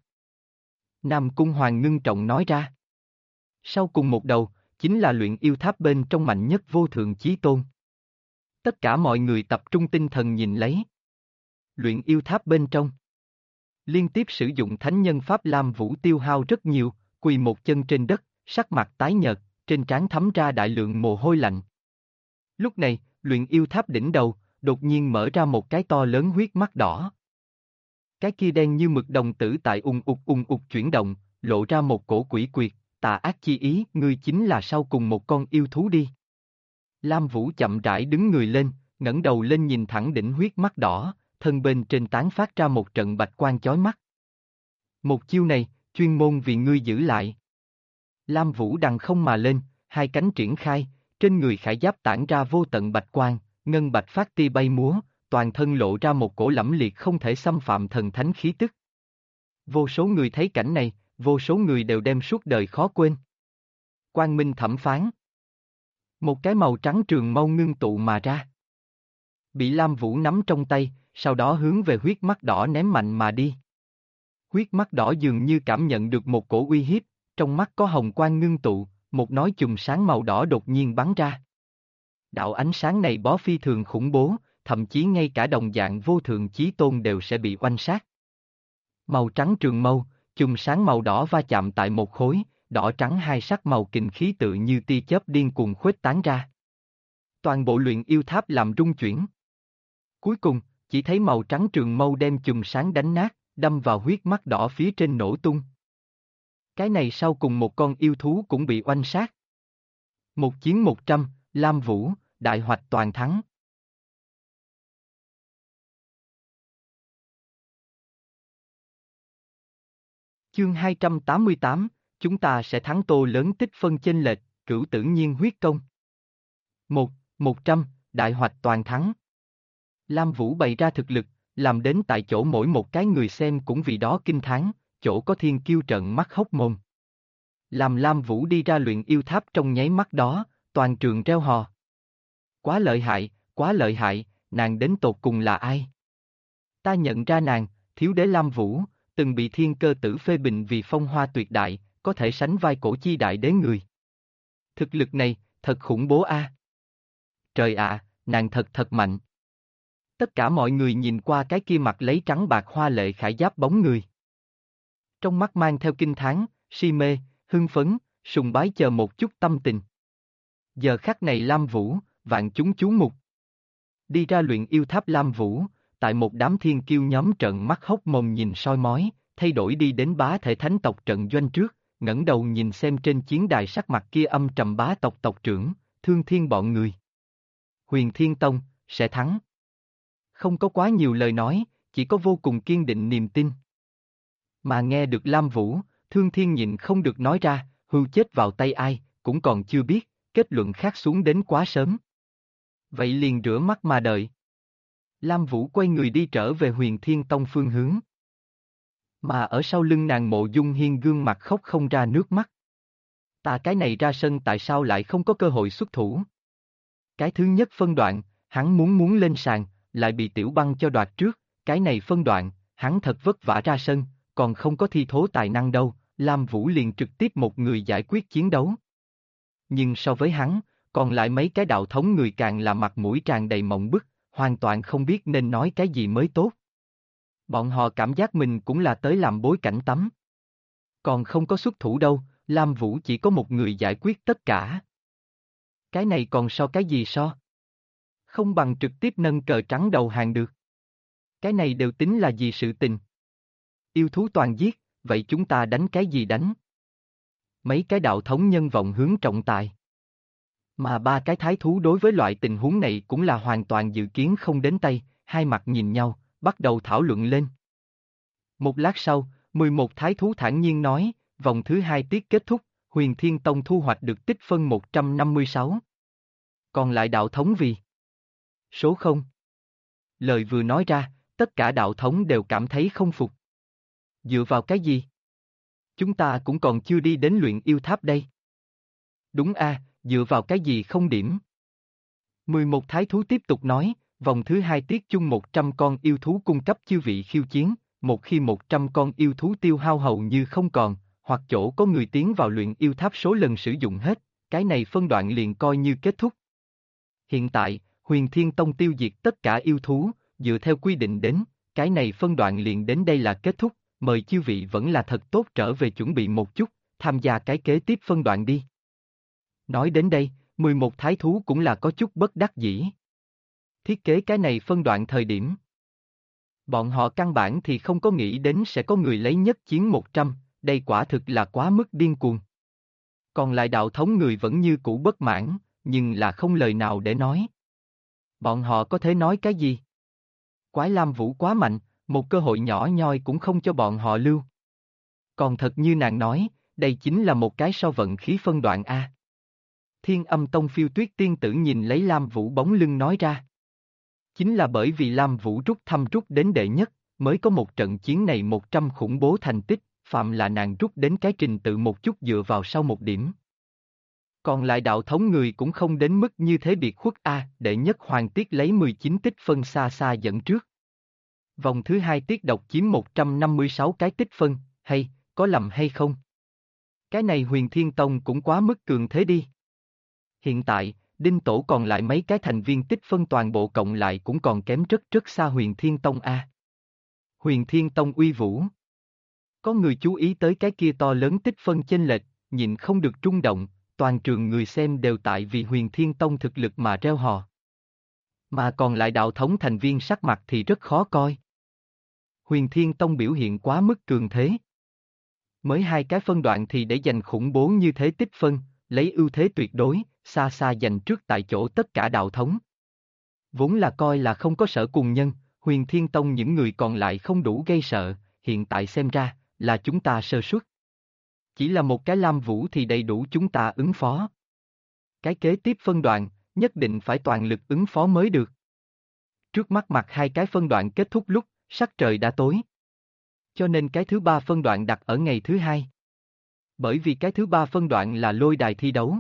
Nam Cung Hoàng ngưng trọng nói ra. Sau cùng một đầu, chính là luyện yêu tháp bên trong mạnh nhất vô thượng chí tôn. Tất cả mọi người tập trung tinh thần nhìn lấy. Luyện yêu tháp bên trong. Liên tiếp sử dụng thánh nhân pháp Lam Vũ tiêu hao rất nhiều, quỳ một chân trên đất, sắc mặt tái nhợt, trên trán thấm ra đại lượng mồ hôi lạnh. Lúc này, luyện yêu tháp đỉnh đầu, đột nhiên mở ra một cái to lớn huyết mắt đỏ. Cái kia đen như mực đồng tử tại ung ục chuyển động, lộ ra một cổ quỷ quyệt, tà ác chi ý, ngươi chính là sau cùng một con yêu thú đi. Lam Vũ chậm rãi đứng người lên, ngẩng đầu lên nhìn thẳng đỉnh huyết mắt đỏ, thân bên trên tán phát ra một trận bạch quang chói mắt. Một chiêu này, chuyên môn vì ngươi giữ lại. Lam Vũ đằng không mà lên, hai cánh triển khai, trên người khải giáp tản ra vô tận bạch quang, ngân bạch phát tia bay múa, toàn thân lộ ra một cổ lẫm liệt không thể xâm phạm thần thánh khí tức. Vô số người thấy cảnh này, vô số người đều đem suốt đời khó quên. Quang Minh thẩm phán. Một cái màu trắng trường mâu ngưng tụ mà ra. Bị Lam Vũ nắm trong tay, sau đó hướng về huyết mắt đỏ ném mạnh mà đi. Huyết mắt đỏ dường như cảm nhận được một cổ uy hiếp, trong mắt có hồng quang ngưng tụ, một nói chùm sáng màu đỏ đột nhiên bắn ra. Đạo ánh sáng này bó phi thường khủng bố, thậm chí ngay cả đồng dạng vô thượng chí tôn đều sẽ bị oanh sát. Màu trắng trường mâu, chùm sáng màu đỏ va chạm tại một khối, đỏ trắng hai sắc màu kình khí tự như tia chớp điên cuồng khuếch tán ra. Toàn bộ luyện yêu tháp làm rung chuyển. Cuối cùng, chỉ thấy màu trắng trường mâu đem chùm sáng đánh nát, đâm vào huyết mắt đỏ phía trên nổ tung. Cái này sau cùng một con yêu thú cũng bị oanh sát. Một chiến 100, Lam Vũ, đại hoạch toàn thắng. Chương 288, chúng ta sẽ thắng Tô lớn tích phân chênh lệch, Cửu Tử Nhiên huyết công. 100, đại hoạch toàn thắng. Lam Vũ bày ra thực lực, làm đến tại chỗ mỗi một cái người xem cũng vì đó kinh thán, chỗ có thiên kiêu trợn mắt hốc mồm. Làm Lam Vũ đi ra luyện yêu tháp trong nháy mắt đó, toàn trường reo hò. Quá lợi hại, nàng đến tột cùng là ai? Ta nhận ra nàng, thiếu đế Lam Vũ, từng bị thiên cơ tử phê bình vì phong hoa tuyệt đại, có thể sánh vai cổ chi đại đế người. Thực lực này, thật khủng bố a. Trời ạ, nàng thật mạnh. Tất cả mọi người nhìn qua cái kia mặt lấy trắng bạc hoa lệ khải giáp bóng người. Trong mắt mang theo kinh thán, si mê, hưng phấn, sùng bái chờ một chút tâm tình. Giờ khắc này Lam Vũ, vạn chúng chú mục. Đi ra luyện yêu tháp Lam Vũ, tại một đám thiên kiêu nhóm trợn mắt hốc mồm nhìn soi mói, thay đổi đi đến bá thể thánh tộc trận doanh trước, ngẩng đầu nhìn xem trên chiến đài sắc mặt kia âm trầm bá tộc tộc trưởng, Thương Thiên bọn người. Huyền Thiên Tông, sẽ thắng. Không có quá nhiều lời nói, chỉ có vô cùng kiên định niềm tin. Mà nghe được Lam Vũ, Thương Thiên nhịn không được nói ra, hưu chết vào tay ai, cũng còn chưa biết, kết luận khác xuống đến quá sớm. Vậy liền rửa mắt mà đợi. Lam Vũ quay người đi trở về Huyền Thiên Tông phương hướng. Mà ở sau lưng nàng Mộ Dung Hiên gương mặt khóc không ra nước mắt. Ta cái này ra sân tại sao lại không có cơ hội xuất thủ? Cái thứ nhất phân đoạn, hắn muốn lên sàn, lại bị Tiểu Băng cho đoạt trước, cái này phân đoạn, hắn thật vất vả ra sân, còn không có thi thố tài năng đâu, Lam Vũ liền trực tiếp một người giải quyết chiến đấu. Nhưng so với hắn, còn lại mấy cái đạo thống người càng là mặt mũi tràn đầy mộng bức, hoàn toàn không biết nên nói cái gì mới tốt. Bọn họ cảm giác mình cũng là tới làm bối cảnh tắm. Còn không có xuất thủ đâu, Lam Vũ chỉ có một người giải quyết tất cả. Cái này còn so cái gì so? Không bằng trực tiếp nâng cờ trắng đầu hàng được. Cái này đều tính là gì sự tình? Yêu thú toàn giết, vậy chúng ta đánh cái gì đánh? Mấy cái đạo thống nhân vọng hướng trọng tài. Mà ba cái thái thú đối với loại tình huống này cũng là hoàn toàn dự kiến không đến tay, hai mặt nhìn nhau, bắt đầu thảo luận lên. Một lát sau, 11 thái thú thản nhiên nói, vòng thứ 2 tiết kết thúc, Huyền Thiên Tông thu hoạch được tích phân 156. Còn lại đạo thống vì số 0. Lời vừa nói ra, tất cả đạo thống đều cảm thấy không phục. Dựa vào cái gì? Chúng ta cũng còn chưa đi đến luyện yêu tháp đây. Đúng dựa vào cái gì không điểm? 11 thái thú tiếp tục nói, vòng thứ 2 tiết chung 100 con yêu thú cung cấp chư vị khiêu chiến, một khi 100 con yêu thú tiêu hao hầu như không còn, hoặc chỗ có người tiến vào luyện yêu tháp số lần sử dụng hết, cái này phân đoạn liền coi như kết thúc. Hiện tại, Huyền Thiên Tông tiêu diệt tất cả yêu thú, dựa theo quy định đến, cái này phân đoạn liền đến đây là kết thúc, mời chư vị vẫn là thật tốt trở về chuẩn bị một chút, tham gia cái kế tiếp phân đoạn đi. Nói đến đây, 11 thái thú cũng là có chút bất đắc dĩ. Thiết kế cái này phân đoạn thời điểm. Bọn họ căn bản thì không có nghĩ đến sẽ có người lấy nhất chiến 100, đây quả thực là quá mức điên cuồng. Còn lại đạo thống người vẫn như cũ bất mãn, nhưng là không lời nào để nói. Bọn họ có thể nói cái gì? Quái Lam Vũ quá mạnh, một cơ hội nhỏ nhoi cũng không cho bọn họ lưu. Còn thật như nàng nói, đây chính là một cái so vận khí phân đoạn A. Thiên Âm Tông Phiêu Tuyết tiên tử nhìn lấy Lam Vũ bóng lưng nói ra. Chính là bởi vì Lam Vũ rút đến đệ nhất, mới có một trận chiến này 100 khủng bố thành tích, phạm là nàng rút đến cái trình tự một chút dựa vào sau một điểm. Còn lại đạo thống người cũng không đến mức như thế biệt khuất đệ nhất Hoàng Tiết lấy 19 tích phân xa xa dẫn trước. Vòng thứ 2 Tiết Độc chiếm 156 cái tích phân, hay, có lầm hay không? Cái này Huyền Thiên Tông cũng quá mức cường thế đi. Hiện tại, Đinh Tổ còn lại mấy cái thành viên tích phân toàn bộ cộng lại cũng còn kém rất rất xa Huyền Thiên Tông A. Huyền Thiên Tông uy vũ. Có người chú ý tới cái kia to lớn tích phân chênh lệch, nhịn không được rung động, toàn trường người xem đều tại vì Huyền Thiên Tông thực lực mà reo hò. Mà còn lại đạo thống thành viên sắc mặt thì rất khó coi. Huyền Thiên Tông biểu hiện quá mức cường thế. Mới 2 cái phân đoạn thì để giành khủng bố như thế tích phân, lấy ưu thế tuyệt đối, xa xa giành trước tại chỗ tất cả đạo thống. Vốn là coi là không có Sở Cùng Nhân, Huyền Thiên Tông những người còn lại không đủ gây sợ, hiện tại xem ra, là chúng ta sơ suất. Chỉ là một cái Lam Vũ thì đầy đủ chúng ta ứng phó. Cái kế tiếp phân đoạn, nhất định phải toàn lực ứng phó mới được. Trước mắt mặt 2 cái phân đoạn kết thúc lúc, sắc trời đã tối. Cho nên cái thứ 3 phân đoạn đặt ở ngày thứ 2. Bởi vì cái thứ 3 phân đoạn là lôi đài thi đấu.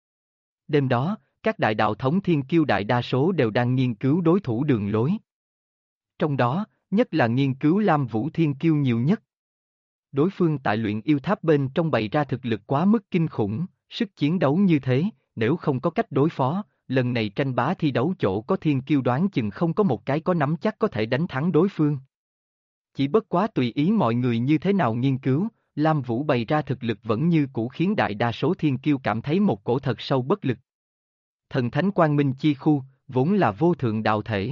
Đêm đó, các đại đạo thống thiên kiêu đại đa số đều đang nghiên cứu đối thủ đường lối. Trong đó, nhất là nghiên cứu Lam Vũ thiên kiêu nhiều nhất. Đối phương tại luyện yêu tháp bên trong bày ra thực lực quá mức kinh khủng, sức chiến đấu như thế, nếu không có cách đối phó, lần này tranh bá thi đấu chỗ có thiên kiêu đoán chừng không có một cái có nắm chắc có thể đánh thắng đối phương. Chỉ bất quá tùy ý mọi người như thế nào nghiên cứu, Lam Vũ bày ra thực lực vẫn như cũ khiến đại đa số thiên kiêu cảm thấy một cổ thật sâu bất lực. Thần thánh quang minh chi khu, vốn là vô thượng đạo thể.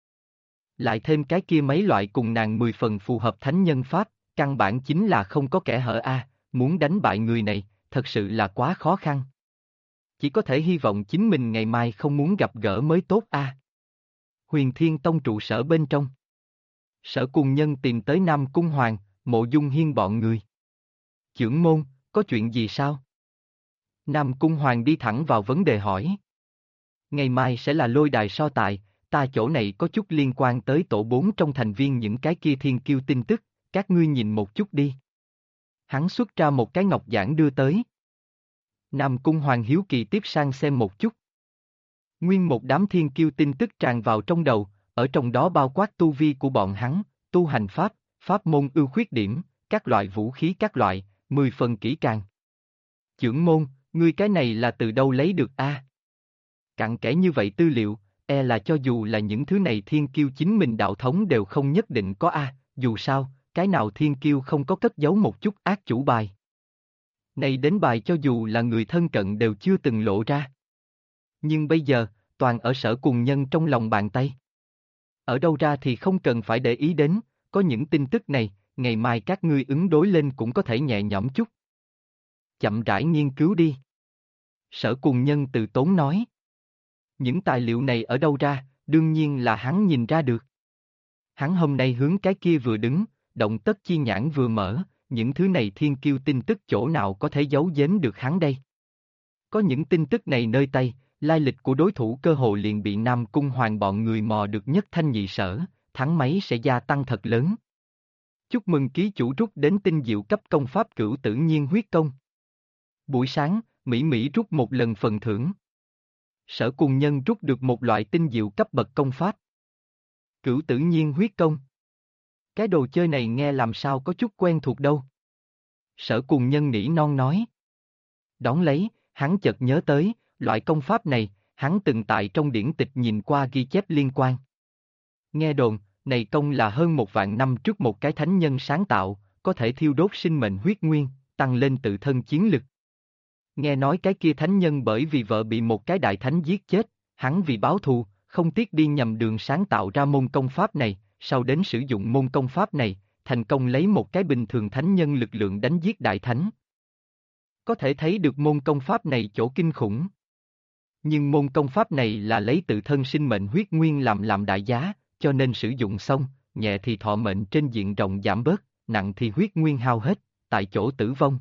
Lại thêm cái kia mấy loại cùng nàng 10 phần phù hợp thánh nhân pháp, căn bản chính là không có kẻ hở muốn đánh bại người này, thật sự là quá khó khăn. Chỉ có thể hy vọng chính mình ngày mai không muốn gặp gỡ mới tốt Huyền Thiên Tông trụ sở bên trong. Sở Cùng Nhân tìm tới Nam Cung Hoàng, Mộ Dung Hiên bọn người. Chưởng môn, có chuyện gì sao? Nam Cung Hoàng đi thẳng vào vấn đề hỏi. Ngày mai sẽ là lôi đài so tài, ta chỗ này có chút liên quan tới tổ 4 trong thành viên những cái kia thiên kiêu tin tức, các ngươi nhìn một chút đi. Hắn xuất ra một cái ngọc giản đưa tới. Nam Cung Hoàng hiếu kỳ tiếp sang xem một chút. Nguyên một đám thiên kiêu tin tức tràn vào trong đầu, ở trong đó bao quát tu vi của bọn hắn, tu hành pháp, pháp môn ưu khuyết điểm, các loại vũ khí các loại, 10 phần kỹ càng. Chưởng môn, ngươi cái này là từ đâu lấy được Cặn kẽ như vậy tư liệu, là cho dù là những thứ này thiên kiêu chính mình đạo thống đều không nhất định có dù sao, cái nào thiên kiêu không có cất giấu một chút ác chủ bài. Này đến bài cho dù là người thân cận đều chưa từng lộ ra. Nhưng bây giờ, toàn ở Sở Cùng Nhân trong lòng bàn tay. Ở đâu ra thì không cần phải để ý đến, có những tin tức này, ngày mai các ngươi ứng đối lên cũng có thể nhẹ nhõm chút. Chậm rãi nghiên cứu đi. Sở Cùng Nhân từ tốn nói. Những tài liệu này ở đâu ra, đương nhiên là hắn nhìn ra được. Hắn hôm nay hướng cái kia vừa đứng, động tất chi nhãn vừa mở, những thứ này thiên kiêu tin tức chỗ nào có thể giấu giếm được hắn đây. Có những tin tức này nơi tay, lai lịch của đối thủ cơ hồ liền bị Nam Cung Hoàng bọn người mò được nhất thanh nhị sở, thắng mấy sẽ gia tăng thật lớn. Chúc mừng ký chủ rút đến tinh diệu cấp công pháp Cửu Tử Nhiên huyết công. Buổi sáng, Mỹ Mỹ rút một lần phần thưởng. Sở Cùng Nhân rút được một loại tinh diệu cấp bậc công pháp. Cửu Tử Nhiên huyết công. Cái đồ chơi này nghe làm sao có chút quen thuộc đâu. Sở Cùng Nhân nỉ non nói. Đón lấy, hắn chợt nhớ tới, loại công pháp này, hắn từng tại trong điển tịch nhìn qua ghi chép liên quan. Nghe đồn, này công là hơn 1.000 năm trước một cái thánh nhân sáng tạo, có thể thiêu đốt sinh mệnh huyết nguyên, tăng lên tự thân chiến lực. Nghe nói cái kia thánh nhân bởi vì vợ bị một cái đại thánh giết chết, hắn vì báo thù, không tiếc đi nhầm đường sáng tạo ra môn công pháp này, sau đến sử dụng môn công pháp này, thành công lấy một cái bình thường thánh nhân lực lượng đánh giết đại thánh. Có thể thấy được môn công pháp này chỗ kinh khủng. Nhưng môn công pháp này là lấy tự thân sinh mệnh huyết nguyên làm đại giá, cho nên sử dụng xong, nhẹ thì thọ mệnh trên diện rộng giảm bớt, nặng thì huyết nguyên hao hết, tại chỗ tử vong.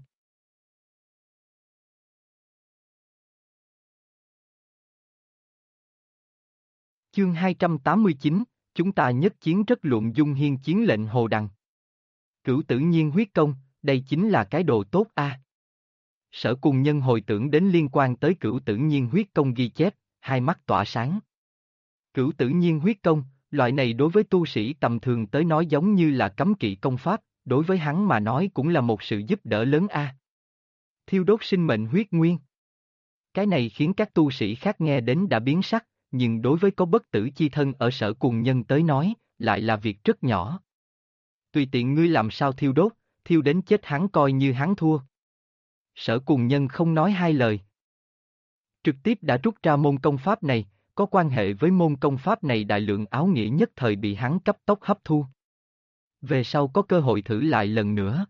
Chương 289, chúng ta nhất chiến rất luận dung hiên chiến lệnh Hồ Đằng. Cửu Tử Nhiên huyết công, đây chính là cái đồ tốt a. Sở Cùng Nhân hồi tưởng đến liên quan tới Cửu Tử Nhiên huyết công ghi chép, hai mắt tỏa sáng. Cửu Tử Nhiên huyết công, loại này đối với tu sĩ tầm thường tới nói giống như là cấm kỵ công pháp, đối với hắn mà nói cũng là một sự giúp đỡ lớn a. Thiêu đốt sinh mệnh huyết nguyên. Cái này khiến các tu sĩ khác nghe đến đã biến sắc, nhưng đối với có bất tử chi thân ở Sở Cùng Nhân tới nói, lại là việc rất nhỏ. Tùy tiện ngươi làm sao thiêu đốt, thiêu đến chết hắn coi như hắn thua. Sở Cùng Nhân không nói hai lời. Trực tiếp đã rút ra môn công pháp này, có quan hệ với môn công pháp này đại lượng áo nghĩa nhất thời bị hắn cấp tốc hấp thu. Về sau có cơ hội thử lại lần nữa.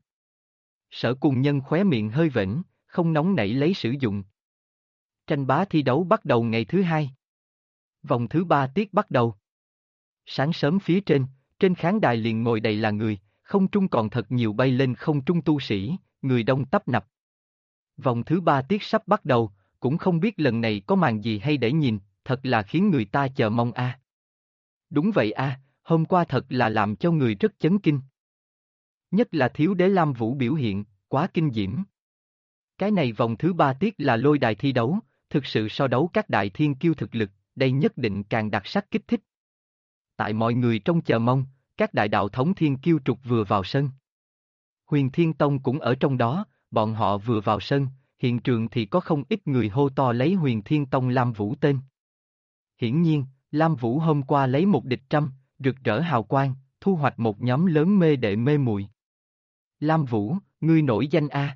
Sở Cùng Nhân khóe miệng hơi vểnh, không nóng nảy lấy sử dụng. Tranh bá thi đấu bắt đầu ngày thứ hai. Vòng thứ 3 tiết bắt đầu. Sáng sớm phía trên khán đài liền ngồi đầy là người, không trung còn thật nhiều bay lên không trung tu sĩ, người đông tấp nập. Vòng thứ 3 tiết sắp bắt đầu, cũng không biết lần này có màn gì hay để nhìn, thật là khiến người ta chờ mong a. Đúng vậy a, hôm qua thật là làm cho người rất chấn kinh. Nhất là Thiếu Đế Lam Vũ biểu hiện, quá kinh diễm. Cái này vòng thứ 3 tiết là lôi đài thi đấu, thực sự so đấu các đại thiên kiêu thực lực, đây nhất định càng đặc sắc kích thích. Tại mọi người trong chờ mong, các đại đạo thống thiên kiêu trục vừa vào sân. Huyền Thiên Tông cũng ở trong đó, bọn họ vừa vào sân, hiện trường thì có không ít người hô to lấy Huyền Thiên Tông Lam Vũ tên. Hiển nhiên, Lam Vũ hôm qua lấy một địch trăm, rực rỡ hào quang, thu hoạch một nhóm lớn mê đệ mê muội. Lam Vũ, ngươi nổi danh a.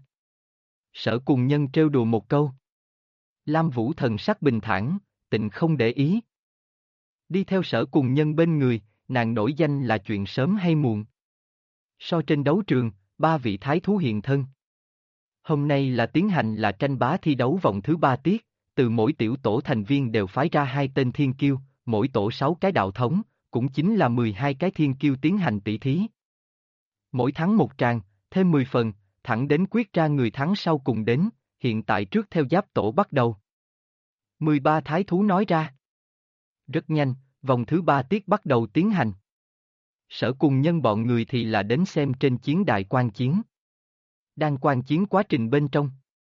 Sở Cùng Nhân trêu đùa một câu. Lam Vũ thần sắc bình thản, tịnh không để ý. Đi theo Sở Cùng Nhân bên người, nàng nổi danh là chuyện sớm hay muộn. So trên đấu trường, 3 vị thái thú hiện thân. Hôm nay là tiến hành là tranh bá thi đấu vòng thứ 3 tiết, từ mỗi tiểu tổ thành viên đều phái ra 2 tên thiên kiêu, mỗi tổ 6 cái đạo thống, cũng chính là 12 cái thiên kiêu tiến hành tỷ thí. Mỗi thắng một tràng, thêm 10 phần, thẳng đến quyết ra người thắng sau cùng đến, hiện tại trước theo giáp tổ bắt đầu. 13 thái thú nói ra. Rất nhanh, vòng thứ 3 tiết bắt đầu tiến hành. Sở Cùng Nhân bọn người thì là đến xem trên chiến đài quan chiến. Đang quan chiến quá trình bên trong.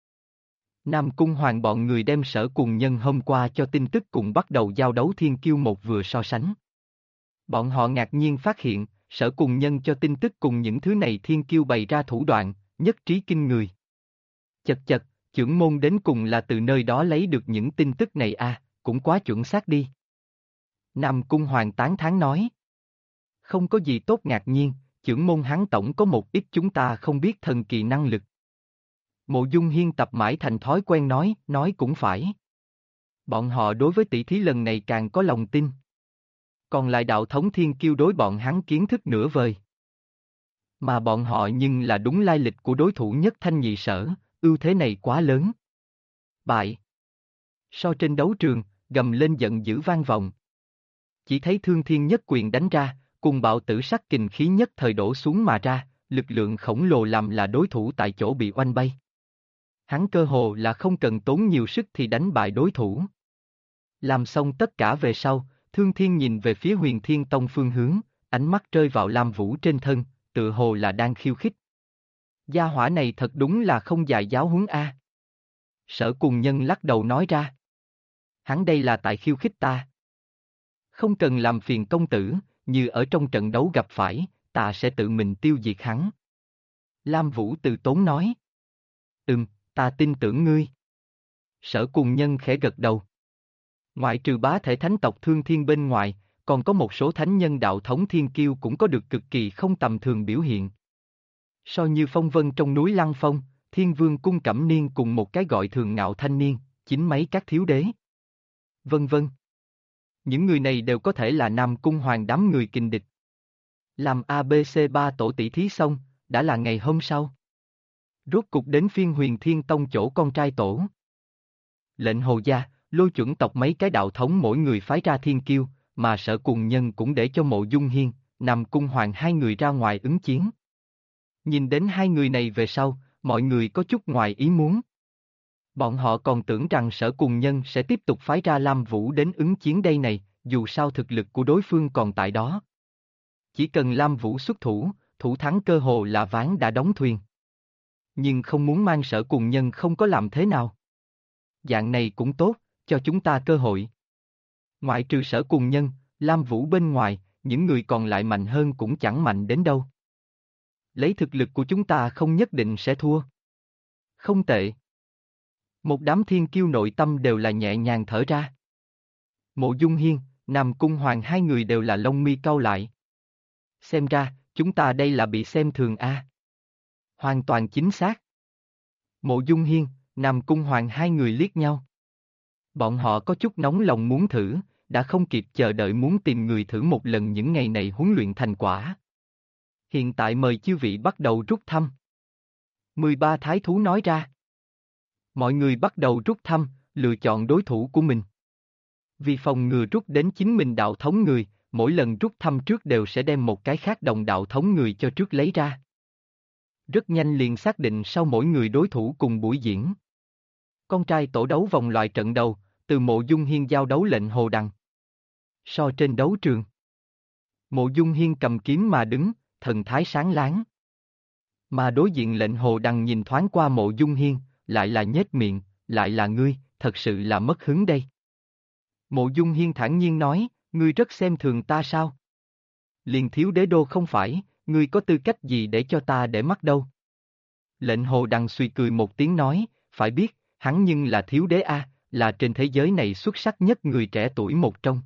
Nam Cung Hoàng bọn người đem Sở Cùng Nhân hôm qua cho tin tức cùng bắt đầu giao đấu thiên kiêu một vừa so sánh. Bọn họ ngạc nhiên phát hiện, Sở Cùng Nhân cho tin tức cùng những thứ này thiên kiêu bày ra thủ đoạn, nhất trí kinh người. Chật chật, chưởng môn đến cùng là từ nơi đó lấy được những tin tức này a, cũng quá chuẩn xác đi. Nam Cung Hoàng tán thán nói. Không có gì tốt ngạc nhiên, chưởng môn hắn tổng có một ít chúng ta không biết thần kỳ năng lực. Mộ Dung Hiên tập mãi thành thói quen nói cũng phải. Bọn họ đối với tỷ thí lần này càng có lòng tin. Còn lại đạo thống thiên kiêu đối bọn hắn kiến thức nửa vời. Mà bọn họ nhưng là đúng lai lịch của đối thủ nhất thanh nhị sở, ưu thế này quá lớn. Bại. So trên đấu trường, gầm lên giận dữ vang vọng. Chỉ thấy Thương Thiên nhất quyền đánh ra, cùng bạo tử sắc kình khí nhất thời đổ xuống mà ra, lực lượng khổng lồ làm là đối thủ tại chỗ bị oanh bay. Hắn cơ hồ là không cần tốn nhiều sức thì đánh bại đối thủ. Làm xong tất cả về sau, Thương Thiên nhìn về phía Huyền Thiên Tông phương hướng, ánh mắt rơi vào Lam Vũ trên thân, tự hồ là đang khiêu khích. Gia hỏa này thật đúng là không dạy giáo huấn a. Sở Cùng Nhân lắc đầu nói ra. Hắn đây là tại khiêu khích ta. Không cần làm phiền công tử, như ở trong trận đấu gặp phải, ta sẽ tự mình tiêu diệt hắn. Lam Vũ từ tốn nói. Ta tin tưởng ngươi. Sở Cùng Nhân khẽ gật đầu. Ngoại trừ bá thể thánh tộc Thương Thiên bên ngoài, còn có một số thánh nhân đạo thống thiên kiêu cũng có được cực kỳ không tầm thường biểu hiện. So như phong vân trong núi Lăng Phong, Thiên Vương Cung Cẩm Niên cùng một cái gọi thường ngạo thanh niên, chính mấy các thiếu đế. Vân vân. Những người này đều có thể là Nam Cung Hoàng đám người kình địch. Làm ABC3 tổ tỷ thí xong, đã là ngày hôm sau. Rốt cục đến phiên Huyền Thiên Tông chỗ con trai tổ. Lệnh Hồ Gia, Lôi Chuẩn tộc mấy cái đạo thống mỗi người phái ra thiên kiêu, mà Sở Cùng Nhân cũng để cho Mộ Dung Hiên, Nam Cung Hoàng hai người ra ngoài ứng chiến. Nhìn đến hai người này về sau, mọi người có chút ngoài ý muốn. Bọn họ còn tưởng rằng Sở Cùng Nhân sẽ tiếp tục phái ra Lam Vũ đến ứng chiến đây này, dù sao thực lực của đối phương còn tại đó. Chỉ cần Lam Vũ xuất thủ, thủ thắng cơ hồ là ván đã đóng thuyền. Nhưng không muốn mang Sở Cùng Nhân không có làm thế nào. Dạng này cũng tốt, cho chúng ta cơ hội. Ngoại trừ Sở Cùng Nhân, Lam Vũ bên ngoài, những người còn lại mạnh hơn cũng chẳng mạnh đến đâu. Lấy thực lực của chúng ta không nhất định sẽ thua. Không tệ. Một đám thiên kiêu nội tâm đều là nhẹ nhàng thở ra. Mộ Dung Hiên, Nam Cung Hoàng hai người đều là lông mi cau lại. Xem ra, chúng ta đây là bị xem thường a. Hoàn toàn chính xác. Mộ Dung Hiên, Nam Cung Hoàng hai người liếc nhau. Bọn họ có chút nóng lòng muốn thử, đã không kịp chờ đợi muốn tìm người thử một lần những ngày này huấn luyện thành quả. Hiện tại mời chư vị bắt đầu rút thăm. 13 thái thú nói ra. Mọi người bắt đầu rút thăm, lựa chọn đối thủ của mình. Vì phòng ngừa rút đến chính mình đạo thống người, mỗi lần rút thăm trước đều sẽ đem một cái khác đồng đạo thống người cho trước lấy ra. Rất nhanh liền xác định sau mỗi người đối thủ cùng buổi diễn. Con trai tổ đấu vòng loại trận đầu, từ Mộ Dung Hiên giao đấu lệnh Hồ Đằng. So trên đấu trường. Mộ Dung Hiên cầm kiếm mà đứng, thần thái sáng láng. Mà đối diện lệnh Hồ Đằng nhìn thoáng qua Mộ Dung Hiên, lại là nhếch miệng, lại là ngươi, thật sự là mất hứng đây. Mộ Dung Hiên thản nhiên nói, ngươi rất xem thường ta sao? Liền thiếu đế đô không phải, ngươi có tư cách gì để cho ta để mắt đâu? Lệnh Hồ Đằng suy cười một tiếng nói, phải biết, hắn nhưng là thiếu đế a, là trên thế giới này xuất sắc nhất người trẻ tuổi một trong.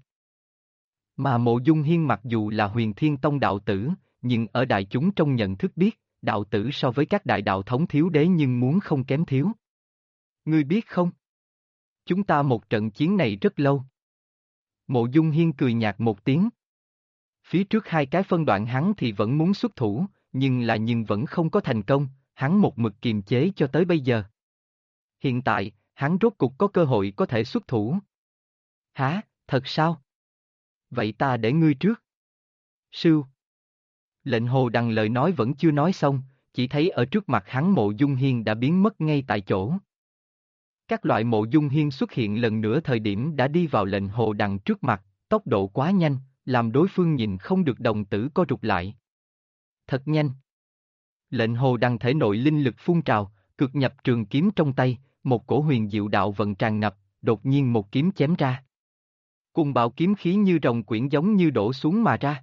Mà Mộ Dung Hiên mặc dù là Huyền Thiên Tông đạo tử, nhưng ở đại chúng trong nhận thức biết, đạo tử so với các đại đạo thống thiếu đế nhưng muốn không kém thiếu. Ngươi biết không? Chúng ta một trận chiến này rất lâu. Mộ Dung Hiên cười nhạt một tiếng. Phía trước hai cái phân đoạn hắn thì vẫn muốn xuất thủ, nhưng vẫn không có thành công, hắn một mực kiềm chế cho tới bây giờ. Hiện tại, hắn rốt cục có cơ hội có thể xuất thủ. Hả, thật sao? Vậy ta để ngươi trước. Sưu. Lệnh Hồ Đằng lời nói vẫn chưa nói xong, chỉ thấy ở trước mặt hắn Mộ Dung Hiên đã biến mất ngay tại chỗ. Các loại Mộ Dung Hiên xuất hiện lần nữa thời điểm đã đi vào lệnh Hồ Đằng trước mặt, tốc độ quá nhanh, làm đối phương nhìn không được đồng tử co rụt lại. Thật nhanh. Lệnh Hồ Đằng thể nội linh lực phun trào, cực nhập trường kiếm trong tay, một cổ huyền diệu đạo vận tràn ngập, đột nhiên một kiếm chém ra. Cùng bạo kiếm khí như rồng quyển giống như đổ xuống mà ra.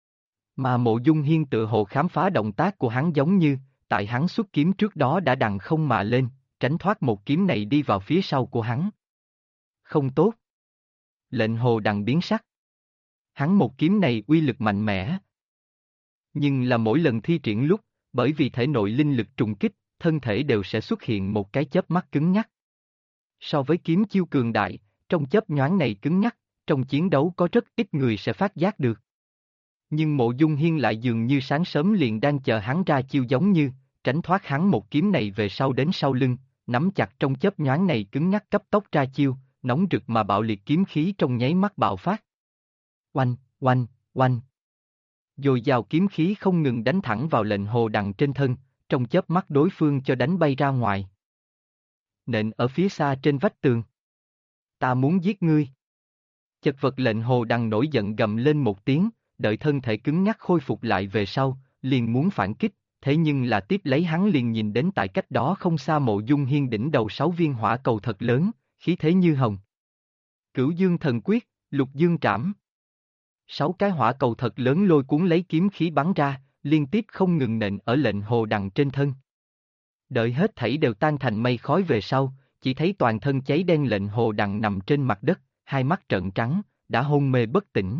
Mà Mộ Dung Hiên tự hồ khám phá động tác của hắn giống như, tại hắn xuất kiếm trước đó đã đằng không mà lên, tránh thoát một kiếm này đi vào phía sau của hắn. Không tốt. Lệnh Hồ Đằng biến sắc. Hắn một kiếm này uy lực mạnh mẽ. Nhưng là mỗi lần thi triển lúc, bởi vì thể nội linh lực trùng kích, thân thể đều sẽ xuất hiện một cái chớp mắt cứng nhắc. So với kiếm chiêu cường đại, trong chớp nhoáng này cứng nhắc, trong chiến đấu có rất ít người sẽ phát giác được. Nhưng Mộ Dung Hiên lại dường như sáng sớm liền đang chờ hắn ra chiêu giống như, tránh thoát hắn một kiếm này về sau đến sau lưng, nắm chặt trong chớp nhoáng này cứng nhắc cấp tốc ra chiêu, nóng rực mà bạo liệt kiếm khí trong nháy mắt bạo phát. Oanh, oanh, oanh. Dồi dào kiếm khí không ngừng đánh thẳng vào lệnh hồ đằng trên thân, trong chớp mắt đối phương cho đánh bay ra ngoài. Nện ở phía xa trên vách tường. Ta muốn giết ngươi. Chật vật lệnh hồ đằng nổi giận gầm lên một tiếng, đợi thân thể cứng nhắc khôi phục lại về sau, liền muốn phản kích, thế nhưng là tiếp lấy hắn liền nhìn đến tại cách đó không xa Mộ Dung Hiên đỉnh đầu 6 viên hỏa cầu thật lớn, khí thế như hồng. Cửu Dương Thần Quyết, Lục Dương Trảm. 6 cái hỏa cầu thật lớn lôi cuốn lấy kiếm khí bắn ra, liên tiếp không ngừng nện ở lệnh hồ đằng trên thân. Đợi hết thảy đều tan thành mây khói về sau, chỉ thấy toàn thân cháy đen lệnh hồ đằng nằm trên mặt đất, hai mắt trợn trắng, đã hôn mê bất tỉnh.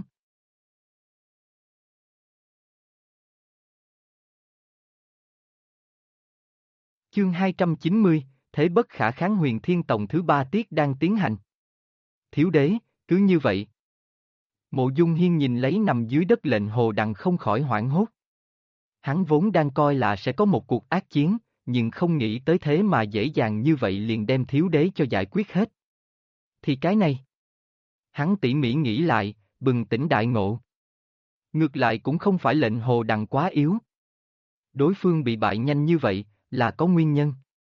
Chương 290, Thế bất khả kháng huyền thiên tông thứ 3 tiết đang tiến hành. Thiếu đế, cứ như vậy. Mộ Dung Hiên nhìn lấy nằm dưới đất lệnh hồ đằng không khỏi hoảng hốt. Hắn vốn đang coi là sẽ có một cuộc ác chiến, nhưng không nghĩ tới thế mà dễ dàng như vậy liền đem thiếu đế cho giải quyết hết. Thì cái này. Hắn tỉ mỉ nghĩ lại, bừng tỉnh đại ngộ. Ngược lại cũng không phải lệnh hồ đằng quá yếu. Đối phương bị bại nhanh như vậy, là có nguyên nhân.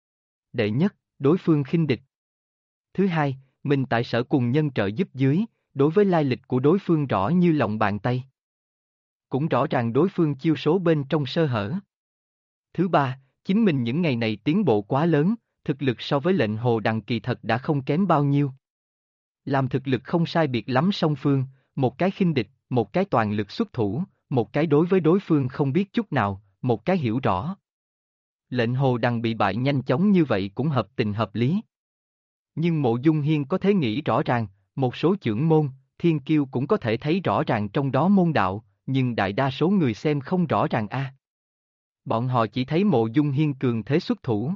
Đệ nhất, đối phương khinh địch. Thứ hai, mình tại sở cùng nhân trợ giúp dưới, đối với lai lịch của đối phương rõ như lòng bàn tay. Cũng rõ ràng đối phương chiêu số bên trong sơ hở. Thứ ba, chính mình những ngày này tiến bộ quá lớn, thực lực so với lệnh hồ đằng kỳ thật đã không kém bao nhiêu. Làm thực lực không sai biệt lắm song phương, một cái khinh địch, một cái toàn lực xuất thủ, một cái đối với đối phương không biết chút nào, một cái hiểu rõ. Lệnh hồ đằng bị bại nhanh chóng như vậy cũng hợp tình hợp lý. Nhưng Mộ Dung Hiên có thể nghĩ rõ ràng, một số chưởng môn, thiên kiêu cũng có thể thấy rõ ràng trong đó môn đạo, nhưng đại đa số người xem không rõ ràng a. Bọn họ chỉ thấy Mộ Dung Hiên cường thế xuất thủ.